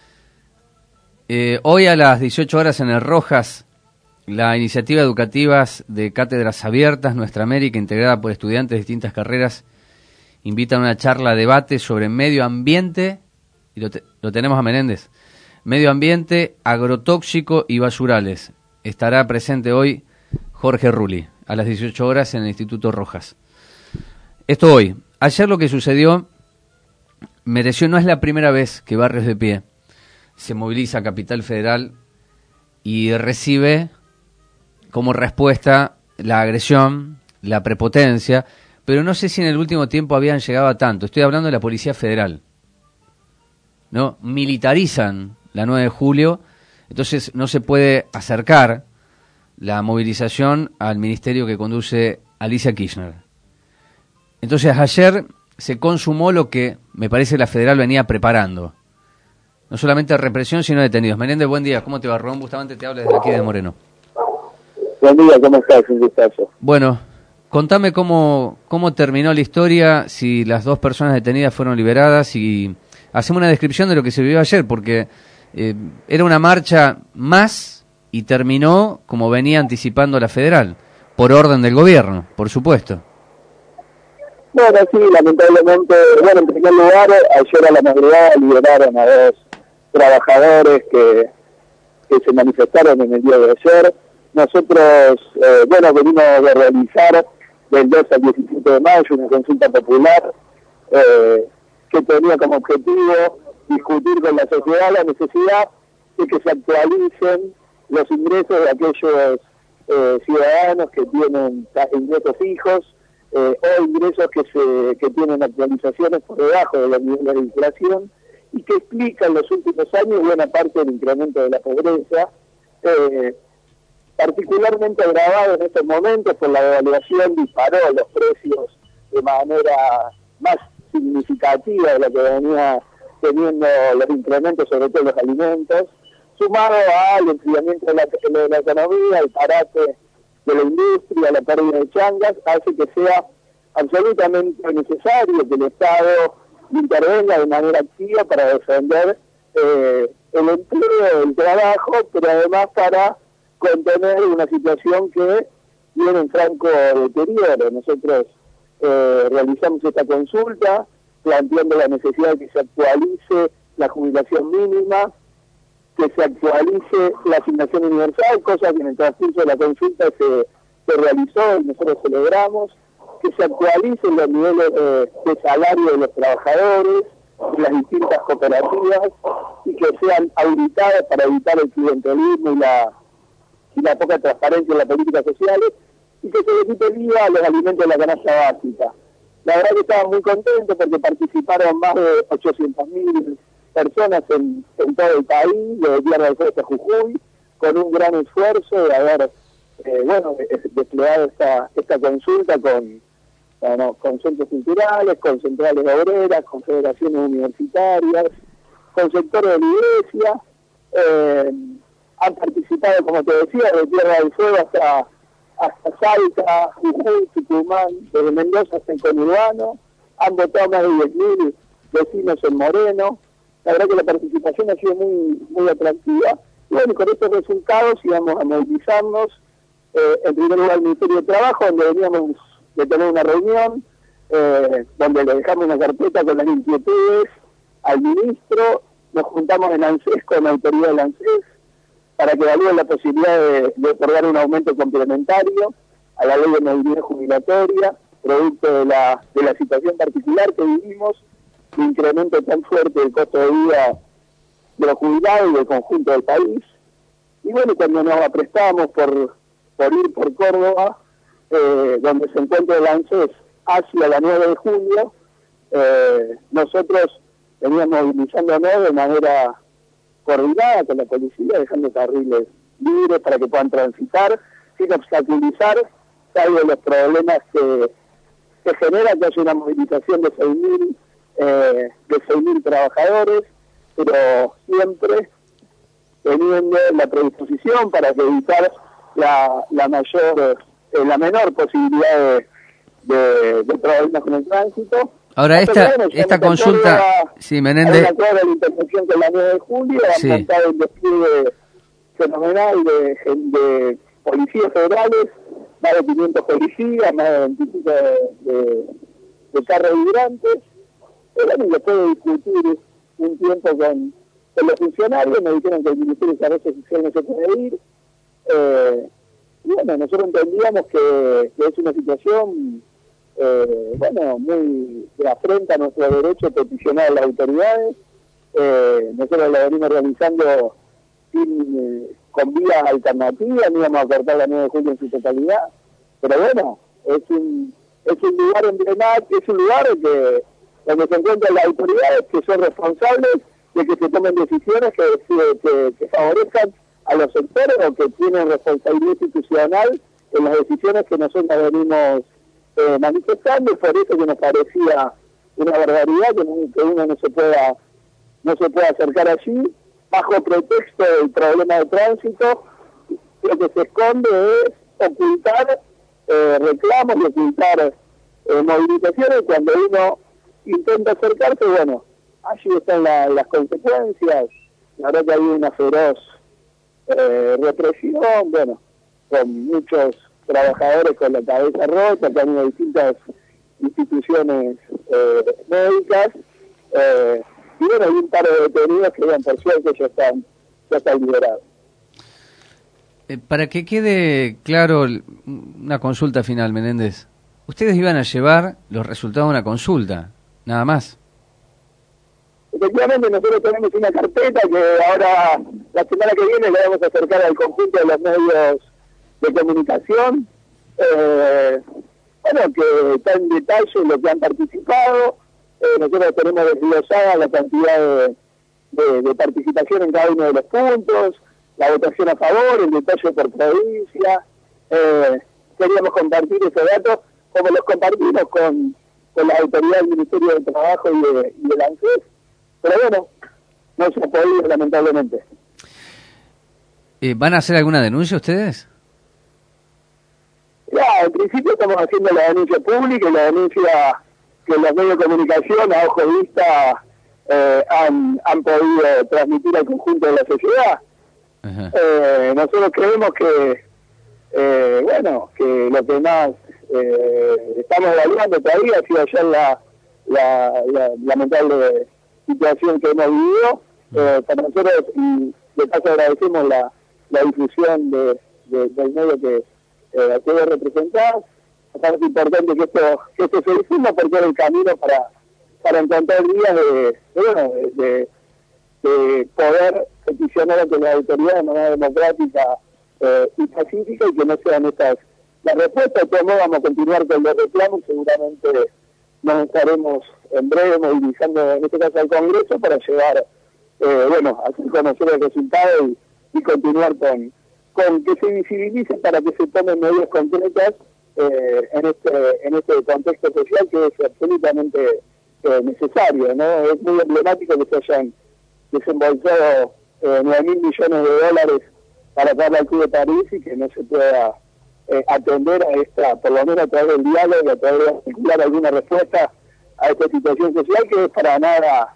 hoy a las 18 horas en el Rojas, la iniciativa educativa de Cátedras Abiertas, Nuestra América, integrada por estudiantes de distintas carreras, invita a una charla, debate sobre medio ambiente, y lo tenemos a Menéndez, medio ambiente, agrotóxico y basurales. Estará presente hoy Jorge Rulli, a las 18 horas en el Instituto Rojas. Esto hoy. Ayer lo que sucedió mereció, no es la primera vez que Barrios de Pie se moviliza a Capital Federal y recibe como respuesta la agresión, la prepotencia, pero no sé si en el último tiempo habían llegado a tanto. Estoy hablando de la Policía Federal, ¿no? Militarizan la 9 de julio, entonces no se puede acercar la movilización al ministerio que conduce Alicia Kirchner. Entonces ayer se consumó lo que me parece la Federal venía preparando. No solamente represión, sino detenidos. Menéndez, buen día. ¿Cómo te va? Rubén Bustamante te habla desde aquí de Moreno. Buen día, ¿cómo estás? Un gustazo. Bueno, contame cómo terminó la historia, si las 2 personas detenidas fueron liberadas y hacemos una descripción de lo que se vivió ayer, porque era una marcha más y terminó como venía anticipando la Federal, por orden del gobierno, por supuesto. Bueno, sí, lamentablemente, bueno, en primer lugar, ayer a la madrugada liberaron a 2 trabajadores que se manifestaron en el día de ayer. Nosotros, bueno, venimos de realizar del 2 al 17 de mayo una consulta popular que tenía como objetivo discutir con la sociedad la necesidad de que se actualicen los ingresos de aquellos ciudadanos que tienen ingresos fijos o ingresos que tienen actualizaciones por debajo de los niveles de inflación y que explican en los últimos años buena parte del incremento de la pobreza, particularmente agravado en estos momentos por la devaluación, disparó los precios de manera más significativa de lo que venía teniendo los incrementos, sobre todo los alimentos, sumado al enfriamiento de la economía, el parate de la industria, la pérdida de changas, hace que sea absolutamente necesario que el Estado intervenga de manera activa para defender el empleo, el trabajo, pero además para contener una situación que viene en franco deterioro. Nosotros realizamos esta consulta planteando la necesidad de que se actualice la jubilación mínima, que se actualice la asignación universal, cosa que en el transcurso de la consulta se realizó y nosotros celebramos, que se actualicen los niveles de salario de los trabajadores, de las distintas cooperativas, y que sean habilitadas para evitar el clientelismo y la poca transparencia en las políticas sociales, y que se le quite el IVA a los alimentos de la canasta básica. La verdad que estaba muy contento porque participaron más de 800.000 personas en todo el país, de Tierra del Fuego a Jujuy, con un gran esfuerzo de haber desplegado esta consulta con centros culturales, con centrales obreras, con federaciones universitarias, con sectores de la iglesia. Han participado, como te decía, de Tierra del Fuego hasta Salta, Jujuy, Tucumán, desde Mendoza hasta el conurbano. Han votado más de 10.000 vecinos en Moreno. La verdad que la participación ha sido muy atractiva. Y bueno, con estos resultados íbamos a movilizarnos, en primer lugar al Ministerio de Trabajo, donde veníamos de tener una reunión, donde le dejamos una carpeta con las inquietudes al ministro. Nos juntamos en ANSES con la autoridad del ANSES para que evalúen la posibilidad de otorgar un aumento complementario a la ley de movilidad jubilatoria, producto de la situación particular que vivimos, de incremento tan fuerte del costo de vida de los jubilados y del conjunto del país. Y bueno, cuando nos aprestamos por ir por Córdoba, donde se encuentra el ANSES, hacia la 9 de julio, nosotros veníamos movilizándonos de manera coordinada con la policía, dejando carriles libres para que puedan transitar sin obstaculizar, salvo los problemas que genera que haya una movilización de 6.000 trabajadores, pero siempre teniendo la predisposición para evitar la menor posibilidad de problemas con el tránsito. Ahora, esta consulta, sí, Menéndez. Hay una intervención con la 9 de julio, han montado un despliegue fenomenal de policías federales, más de 500 policías, más de 25 de carros hidrantes. Bueno, y después de discutir un tiempo con los funcionarios, me dijeron que el Ministerio de Desarrollo Social no se puede ir. Y bueno, nosotros entendíamos que es una situación muy que afrenta nuestro derecho a peticionar a las autoridades. Nosotros lo venimos realizando con vías alternativas, no íbamos a cortar la 9 de julio en su totalidad, pero bueno, es un lugar emblemático, es un lugar donde se encuentran las autoridades que son responsables de que se tomen decisiones que favorezcan a los sectores o que tienen responsabilidad institucional en las decisiones que nosotros venimos manifestando, y por eso que nos parecía una barbaridad que uno no se pueda acercar allí bajo pretexto del problema de tránsito. Lo que se esconde es ocultar reclamos y ocultar movilizaciones. Cuando uno intenta acercarse, bueno, allí están las consecuencias. La verdad que hay una feroz represión, bueno, con muchos trabajadores con la cabeza rota, que han ido a distintas instituciones médicas, y bueno, hay un par de detenidos que, bueno, por suerte ya están liberados. Para que quede claro, una consulta final, Menéndez. Ustedes iban a llevar los resultados de una consulta, nada más. Efectivamente, nosotros tenemos una carpeta que ahora, la semana que viene, le vamos a acercar al conjunto de los medios de comunicación, que está en detalle lo que han participado. Nosotros tenemos desglosada la cantidad de participación en cada uno de los puntos, la votación a favor, el detalle por provincia. Queríamos compartir esos datos como los compartimos con las autoridades del Ministerio de Trabajo y del ANSES, pero bueno, no se ha podido, lamentablemente. ¿Van a hacer alguna denuncia ustedes? Ya, en principio estamos haciendo la denuncia pública y la denuncia que los medios de comunicación a ojo vista han podido transmitir al conjunto de la sociedad. Nosotros creemos que lo que más estamos evaluando todavía ha sido ayer la lamentable situación que hemos vivido. Para nosotros, y de paso agradecemos la difusión del medio que debe representar. Es importante que esto se difunda porque es el camino para encontrar vías de poder peticionar ante las autoridades de manera democrática y pacífica, y que no sean estas las respuestas. De todos modos, vamos a continuar con los reclamos. Seguramente nos estaremos en breve movilizando, en este caso al Congreso, para llevar, hacer conocer el resultado y continuar con que se visibilice para que se tomen medidas concretas en este contexto social que es absolutamente necesario, ¿no? Es muy emblemático que se hayan desembolsado 9.000 millones de dólares para pagar al Club de París y que no se pueda atender a esta, por lo menos a través del diálogo, a través de articular alguna respuesta a esta situación social que es para nada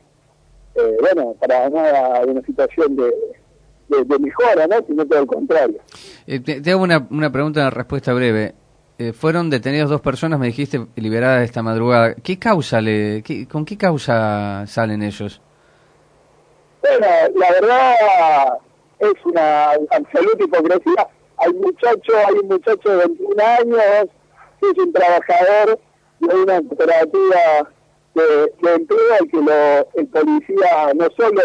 una situación de mejora, ¿no? Sino todo el contrario. Te hago una pregunta, una respuesta breve. Fueron detenidos 2 personas, me dijiste, liberadas esta madrugada. ¿Con qué causa salen ellos? Bueno, la verdad es una absoluta hipocresía. Hay un muchacho de 21 años, que es un trabajador de una cooperativa de empleo, al que el policía no solo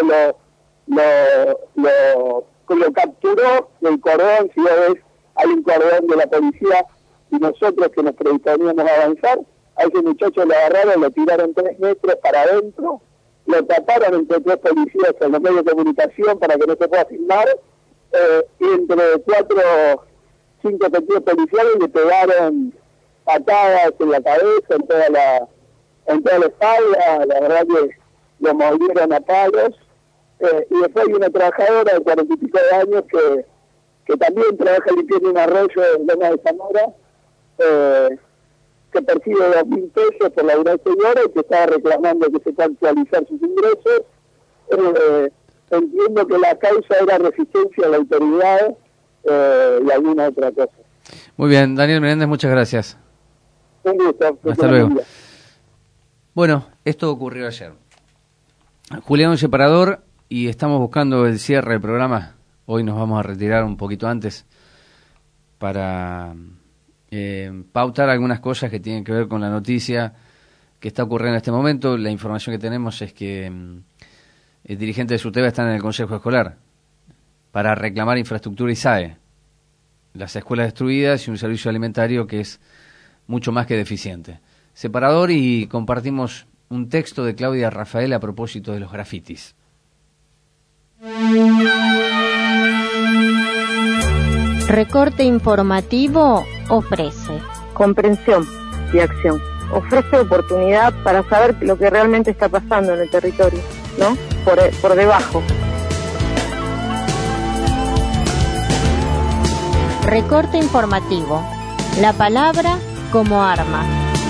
lo capturó del cordón, si ves, hay un cordón de la policía, y nosotros que nos predisponíamos a avanzar, a ese muchacho lo agarraron, lo tiraron 3 metros para adentro, lo taparon entre 3 policías en los medios de comunicación para que no se pueda filmar, y entre 5 efectivos policiales le pegaron patadas en la cabeza, en toda la espalda, la verdad que lo movieron a palos. Y después hay una trabajadora de 40 y pico de años que también trabaja limpiando un arroyo en Loma de Zamora, que percibe 2.000 pesos por la una señora y que estaba reclamando que se pueda actualizar sus ingresos. Entiendo que la causa era resistencia a la autoridad y alguna otra cosa. Muy bien, Daniel Menéndez, muchas gracias. Un gusto. Hasta luego. Bueno, esto ocurrió ayer. Julián, un separador, y estamos buscando el cierre del programa. Hoy nos vamos a retirar un poquito antes para pautar algunas cosas que tienen que ver con la noticia que está ocurriendo en este momento. La información que tenemos es que el dirigente de SUTEBA está en el Consejo Escolar para reclamar infraestructura ISAE, las escuelas destruidas y un servicio alimentario que es mucho más que deficiente. Separador, y compartimos un texto de Claudia Rafael a propósito de los grafitis. Recorte informativo ofrece comprensión y acción. Ofrece oportunidad para saber lo que realmente está pasando en el territorio, ¿no? Por debajo. Recorte informativo. La palabra como arma.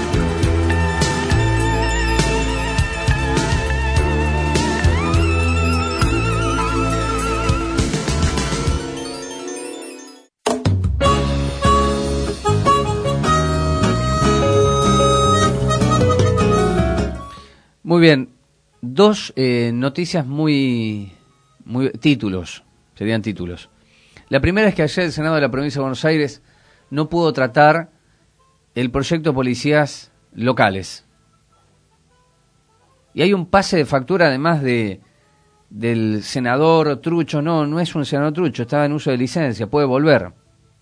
Muy bien, dos noticias muy títulos, serían títulos. La primera es que ayer el Senado de la Provincia de Buenos Aires no pudo tratar el proyecto de policías locales. Y hay un pase de factura además del senador trucho. No es un senador trucho, estaba en uso de licencia, puede volver.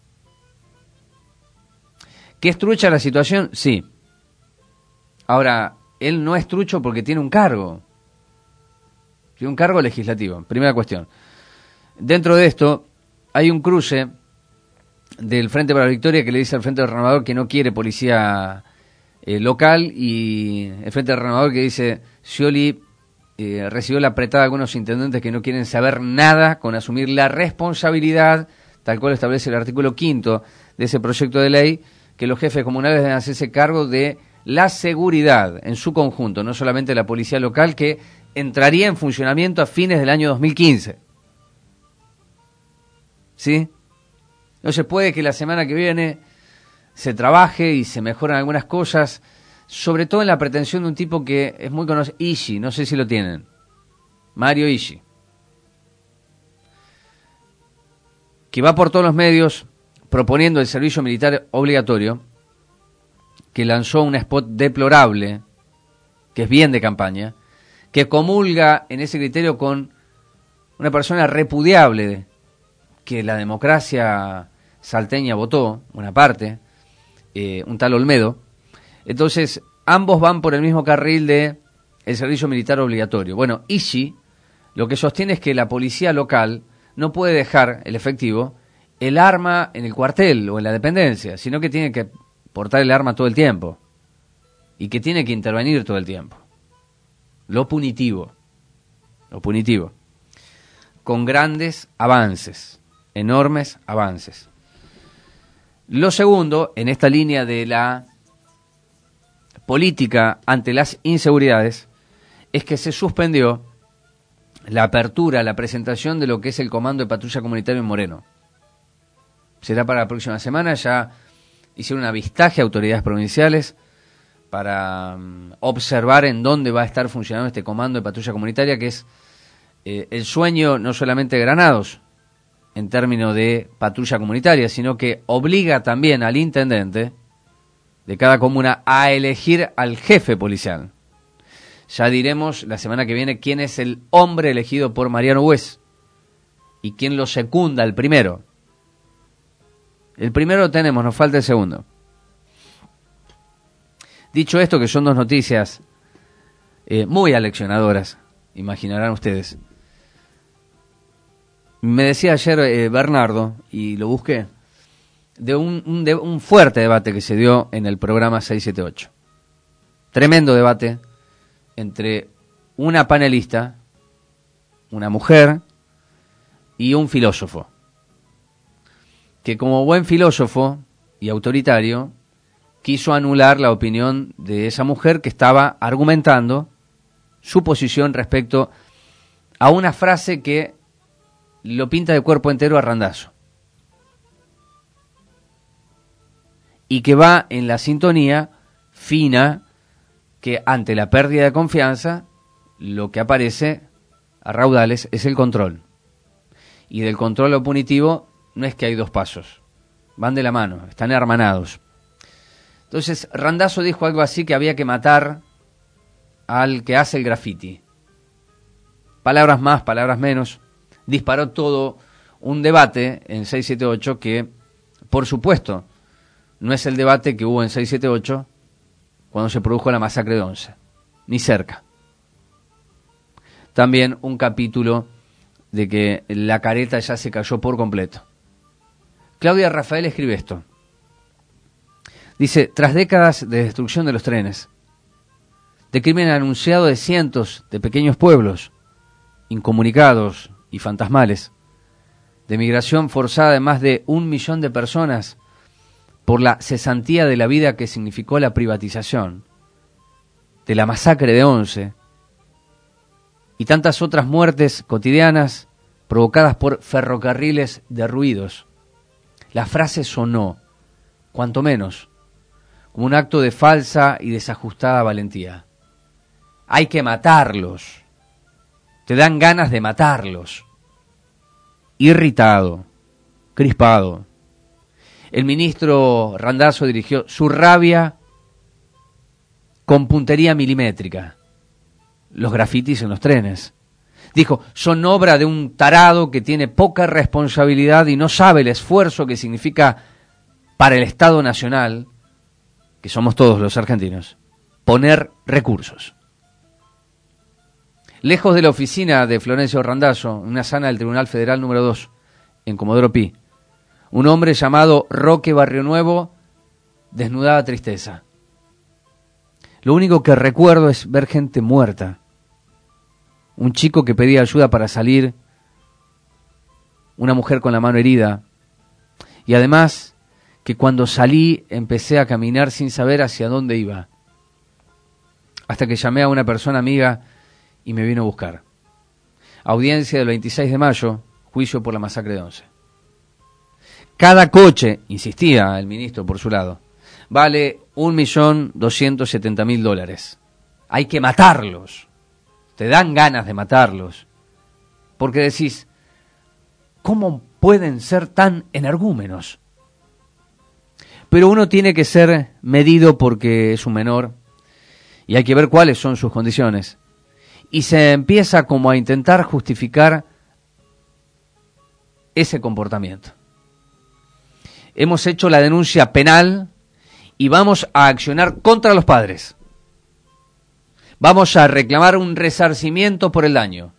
¿Que es trucha la situación? Sí. Ahora, él no es trucho porque tiene un cargo. Tiene un cargo legislativo, primera cuestión. Dentro de esto hay un cruce del Frente para la Victoria que le dice al Frente del Renovador que no quiere policía local, y el Frente del Renovador que dice Scioli recibió la apretada de algunos intendentes que no quieren saber nada con asumir la responsabilidad, tal cual establece el artículo 5º de ese proyecto de ley, que los jefes comunales deben hacerse cargo de la seguridad en su conjunto, no solamente la policía local, que entraría en funcionamiento a fines del año 2015. ¿Sí? Entonces puede que la semana que viene se trabaje y se mejoren algunas cosas, sobre todo en la pretensión de un tipo que es muy conocido, Ishi, no sé si lo tienen, Mario Ishi, que va por todos los medios proponiendo el servicio militar obligatorio, que lanzó un spot deplorable, que es bien de campaña, que comulga en ese criterio con una persona repudiable que la democracia salteña votó, una parte, un tal Olmedo. Entonces, ambos van por el mismo carril de el servicio militar obligatorio. Bueno, Ishi lo que sostiene es que la policía local no puede dejar el efectivo el arma en el cuartel o en la dependencia, sino que tiene que portar el arma todo el tiempo y que tiene que intervenir todo el tiempo. Lo punitivo, con grandes avances, enormes avances. Lo segundo, en esta línea de la política ante las inseguridades, es que se suspendió la apertura, la presentación de lo que es el Comando de Patrulla Comunitaria en Moreno. Será para la próxima semana. Ya hicieron un avistaje a autoridades provinciales para observar en dónde va a estar funcionando este Comando de Patrulla Comunitaria, que es el sueño no solamente de Granados, en términos de patrulla comunitaria, sino que obliga también al intendente de cada comuna a elegir al jefe policial. Ya diremos la semana que viene quién es el hombre elegido por Mariano Hues y quién lo secunda, el primero. El primero lo tenemos, nos falta el segundo. Dicho esto, que son dos noticias muy aleccionadoras, imaginarán ustedes. Me decía ayer Bernardo, y lo busqué, de un fuerte debate que se dio en el programa 678. Tremendo debate entre una panelista, una mujer y un filósofo, que como buen filósofo y autoritario quiso anular la opinión de esa mujer que estaba argumentando su posición respecto a una frase que lo pinta de cuerpo entero a Randazzo y que va en la sintonía fina que ante la pérdida de confianza lo que aparece a raudales es el control, y del control lo punitivo no es que hay dos pasos, van de la mano, están hermanados. Entonces Randazzo dijo algo así, que había que matar al que hace el graffiti. Palabras más, palabras menos, disparó todo un debate en 678 que, por supuesto, no es el debate que hubo en 678 cuando se produjo la masacre de Once, ni cerca. También un capítulo de que la careta ya se cayó por completo. Claudia Rafael escribe esto. Dice, tras décadas de destrucción de los trenes, de crimen anunciado de cientos de pequeños pueblos, incomunicados y fantasmales, de migración forzada de más de 1 millón de personas por la cesantía de la vida que significó la privatización, de la masacre de Once y tantas otras muertes cotidianas provocadas por ferrocarriles derruidos, la frase sonó, cuanto menos, como un acto de falsa y desajustada valentía. Hay que matarlos. Te dan ganas de matarlos. Irritado, crispado, el ministro Randazzo dirigió su rabia con puntería milimétrica. Los grafitis en los trenes. Dijo, son obra de un tarado que tiene poca responsabilidad y no sabe el esfuerzo que significa para el Estado Nacional, que somos todos los argentinos, poner recursos. Lejos de la oficina de Florencio Randazzo, en una sala del Tribunal Federal número 2, en Comodoro Pi, un hombre llamado Roque Barrionuevo desnudaba tristeza. Lo único que recuerdo es ver gente muerta. Un chico que pedía ayuda para salir, una mujer con la mano herida, y además que cuando salí empecé a caminar sin saber hacia dónde iba, hasta que llamé a una persona amiga y me vino a buscar. Audiencia del 26 de mayo, juicio por la masacre de Once. Cada coche, insistía el ministro por su lado, vale $1.270.000. Hay que matarlos. Te dan ganas de matarlos. Porque decís, ¿cómo pueden ser tan energúmenos? Pero uno tiene que ser medido porque es un menor y hay que ver cuáles son sus condiciones. Y se empieza como a intentar justificar ese comportamiento. Hemos hecho la denuncia penal y vamos a accionar contra los padres. Vamos a reclamar un resarcimiento por el daño.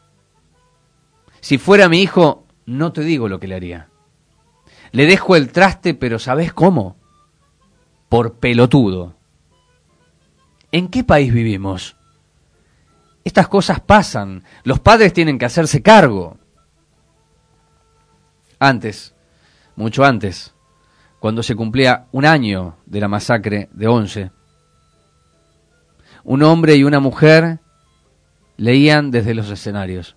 Si fuera mi hijo, no te digo lo que le haría. Le dejo el traste, pero ¿sabés cómo? Por pelotudo. ¿En qué país vivimos? Estas cosas pasan. Los padres tienen que hacerse cargo. Antes, mucho antes, cuando se cumplía 1 año de la masacre de Once, un hombre y una mujer leían desde los escenarios.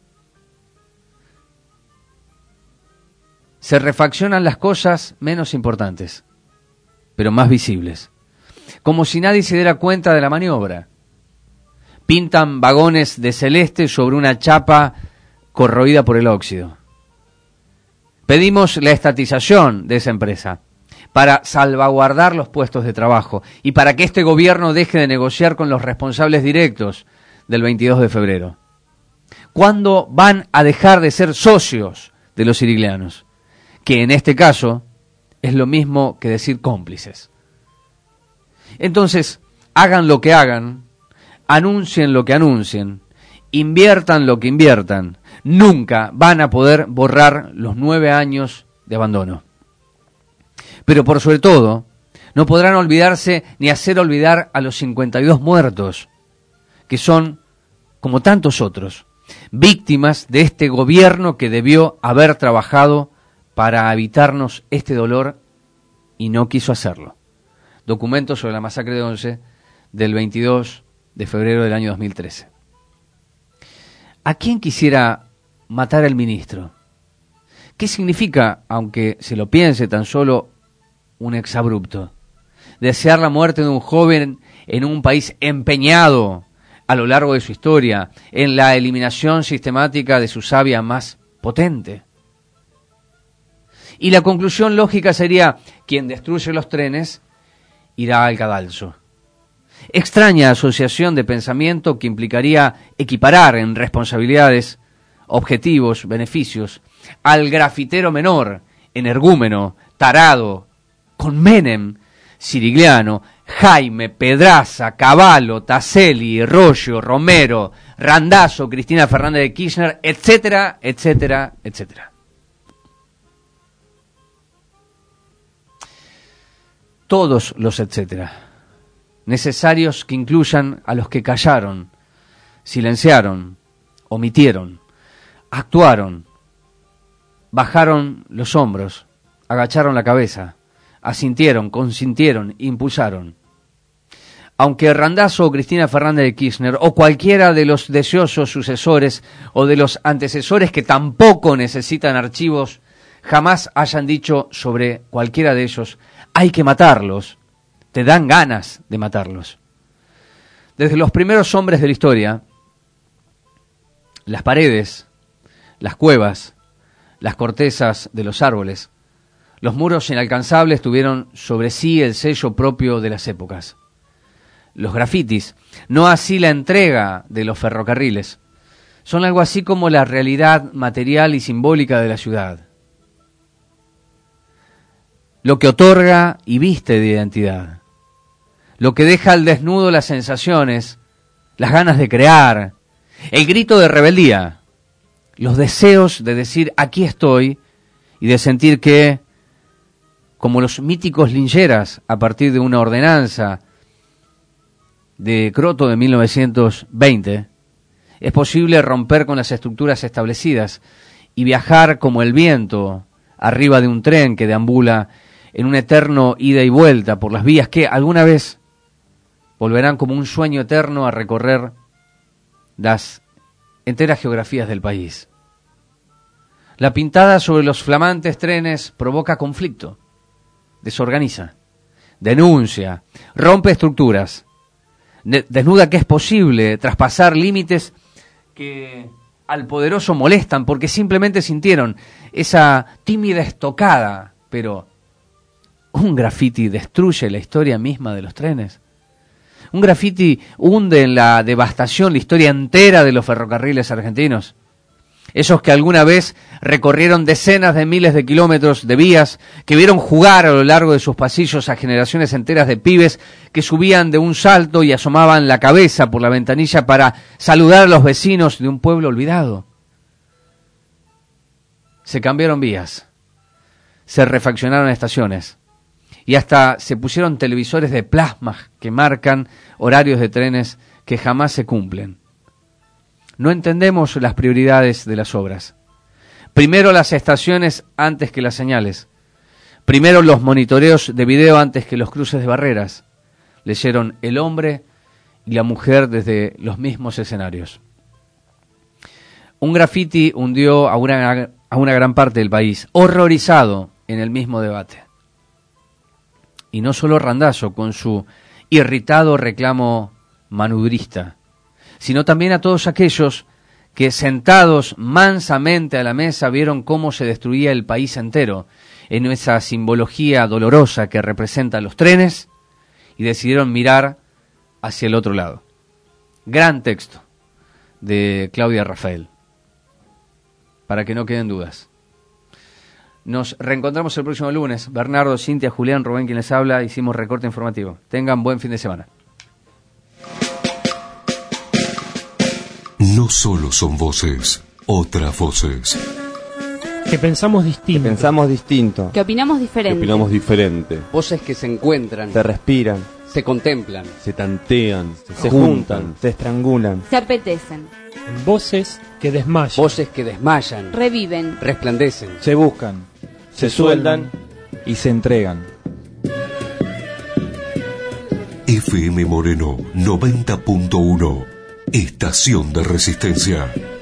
Se refaccionan las cosas menos importantes, pero más visibles. Como si nadie se diera cuenta de la maniobra. Pintan vagones de celeste sobre una chapa corroída por el óxido. Pedimos la estatización de esa empresa para salvaguardar los puestos de trabajo y para que este gobierno deje de negociar con los responsables directos del 22 de febrero. ¿Cuándo van a dejar de ser socios de los siriglianos? Que en este caso es lo mismo que decir cómplices. Entonces, hagan lo que hagan, anuncien lo que anuncien, inviertan lo que inviertan, nunca van a poder borrar los 9 años de abandono. Pero por sobre todo, no podrán olvidarse ni hacer olvidar a los 52 muertos, que son, como tantos otros, víctimas de este gobierno que debió haber trabajado para evitarnos este dolor y no quiso hacerlo. Documento sobre la masacre de Once del 22 de febrero del año 2013. ¿A quién quisiera matar al ministro? ¿Qué significa, aunque se lo piense tan solo un exabrupto, desear la muerte de un joven en un país empeñado a lo largo de su historia en la eliminación sistemática de su savia más potente? Y la conclusión lógica sería: quien destruye los trenes irá al cadalso. Extraña asociación de pensamiento que implicaría equiparar en responsabilidades, objetivos, beneficios al grafitero menor, energúmeno, tarado, con Menem, Sirigliano, Jaime, Pedraza, Cavallo, Taselli, Rollo, Romero, Randazzo, Cristina Fernández de Kirchner, etcétera, etcétera, etcétera. Todos los etcétera, necesarios que incluyan a los que callaron, silenciaron, omitieron, actuaron, bajaron los hombros, agacharon la cabeza, asintieron, consintieron, impulsaron. Aunque Randazzo o Cristina Fernández de Kirchner o cualquiera de los deseosos sucesores o de los antecesores que tampoco necesitan archivos jamás hayan dicho sobre cualquiera de ellos: hay que matarlos, te dan ganas de matarlos. Desde los primeros hombres de la historia, las paredes, las cuevas, las cortezas de los árboles, los muros inalcanzables tuvieron sobre sí el sello propio de las épocas. Los grafitis, no así la entrega de los ferrocarriles, son algo así como la realidad material y simbólica de la ciudad. Lo que otorga y viste de identidad. Lo que deja al desnudo las sensaciones, las ganas de crear, el grito de rebeldía, los deseos de decir aquí estoy y de sentir que, como los míticos lincheras a partir de una ordenanza de Croto de 1920, es posible romper con las estructuras establecidas y viajar como el viento arriba de un tren que deambula en un eterno ida y vuelta por las vías que alguna vez volverán como un sueño eterno a recorrer las enteras geografías del país. La pintada sobre los flamantes trenes provoca conflicto, desorganiza, denuncia, rompe estructuras, desnuda que es posible traspasar límites que al poderoso molestan porque simplemente sintieron esa tímida estocada. Pero ¿un grafiti destruye la historia misma de los trenes? ¿Un grafiti hunde en la devastación la historia entera de los ferrocarriles argentinos? Esos que alguna vez recorrieron decenas de miles de kilómetros de vías, que vieron jugar a lo largo de sus pasillos a generaciones enteras de pibes que subían de un salto y asomaban la cabeza por la ventanilla para saludar a los vecinos de un pueblo olvidado. Se cambiaron vías, se refaccionaron estaciones y hasta se pusieron televisores de plasma que marcan horarios de trenes que jamás se cumplen. No entendemos las prioridades de las obras. Primero las estaciones antes que las señales. Primero los monitoreos de video antes que los cruces de barreras. Leyeron el hombre y la mujer desde los mismos escenarios. Un grafiti hundió a una gran parte del país, horrorizado en el mismo debate. Y no solo Randazzo con su irritado reclamo manudrista, sino también a todos aquellos que sentados mansamente a la mesa vieron cómo se destruía el país entero en esa simbología dolorosa que representa los trenes y decidieron mirar hacia el otro lado. Gran texto de Claudia Rafael, para que no queden dudas. Nos reencontramos el próximo lunes. Bernardo, Cintia, Julián, Rubén, quien les habla. Hicimos recorte informativo. Tengan buen fin de semana. No solo son voces, Otras voces. Que pensamos distinto. Que opinamos diferente. Voces que se encuentran. Se respiran. Se contemplan. Se tantean. Se juntan. Se estrangulan. Se apetecen. Voces que desmayan. Voces que desmayan. Reviven. Resplandecen. Se buscan. Se sueldan. Y se entregan. FM Moreno 90.1. Estación de Resistencia.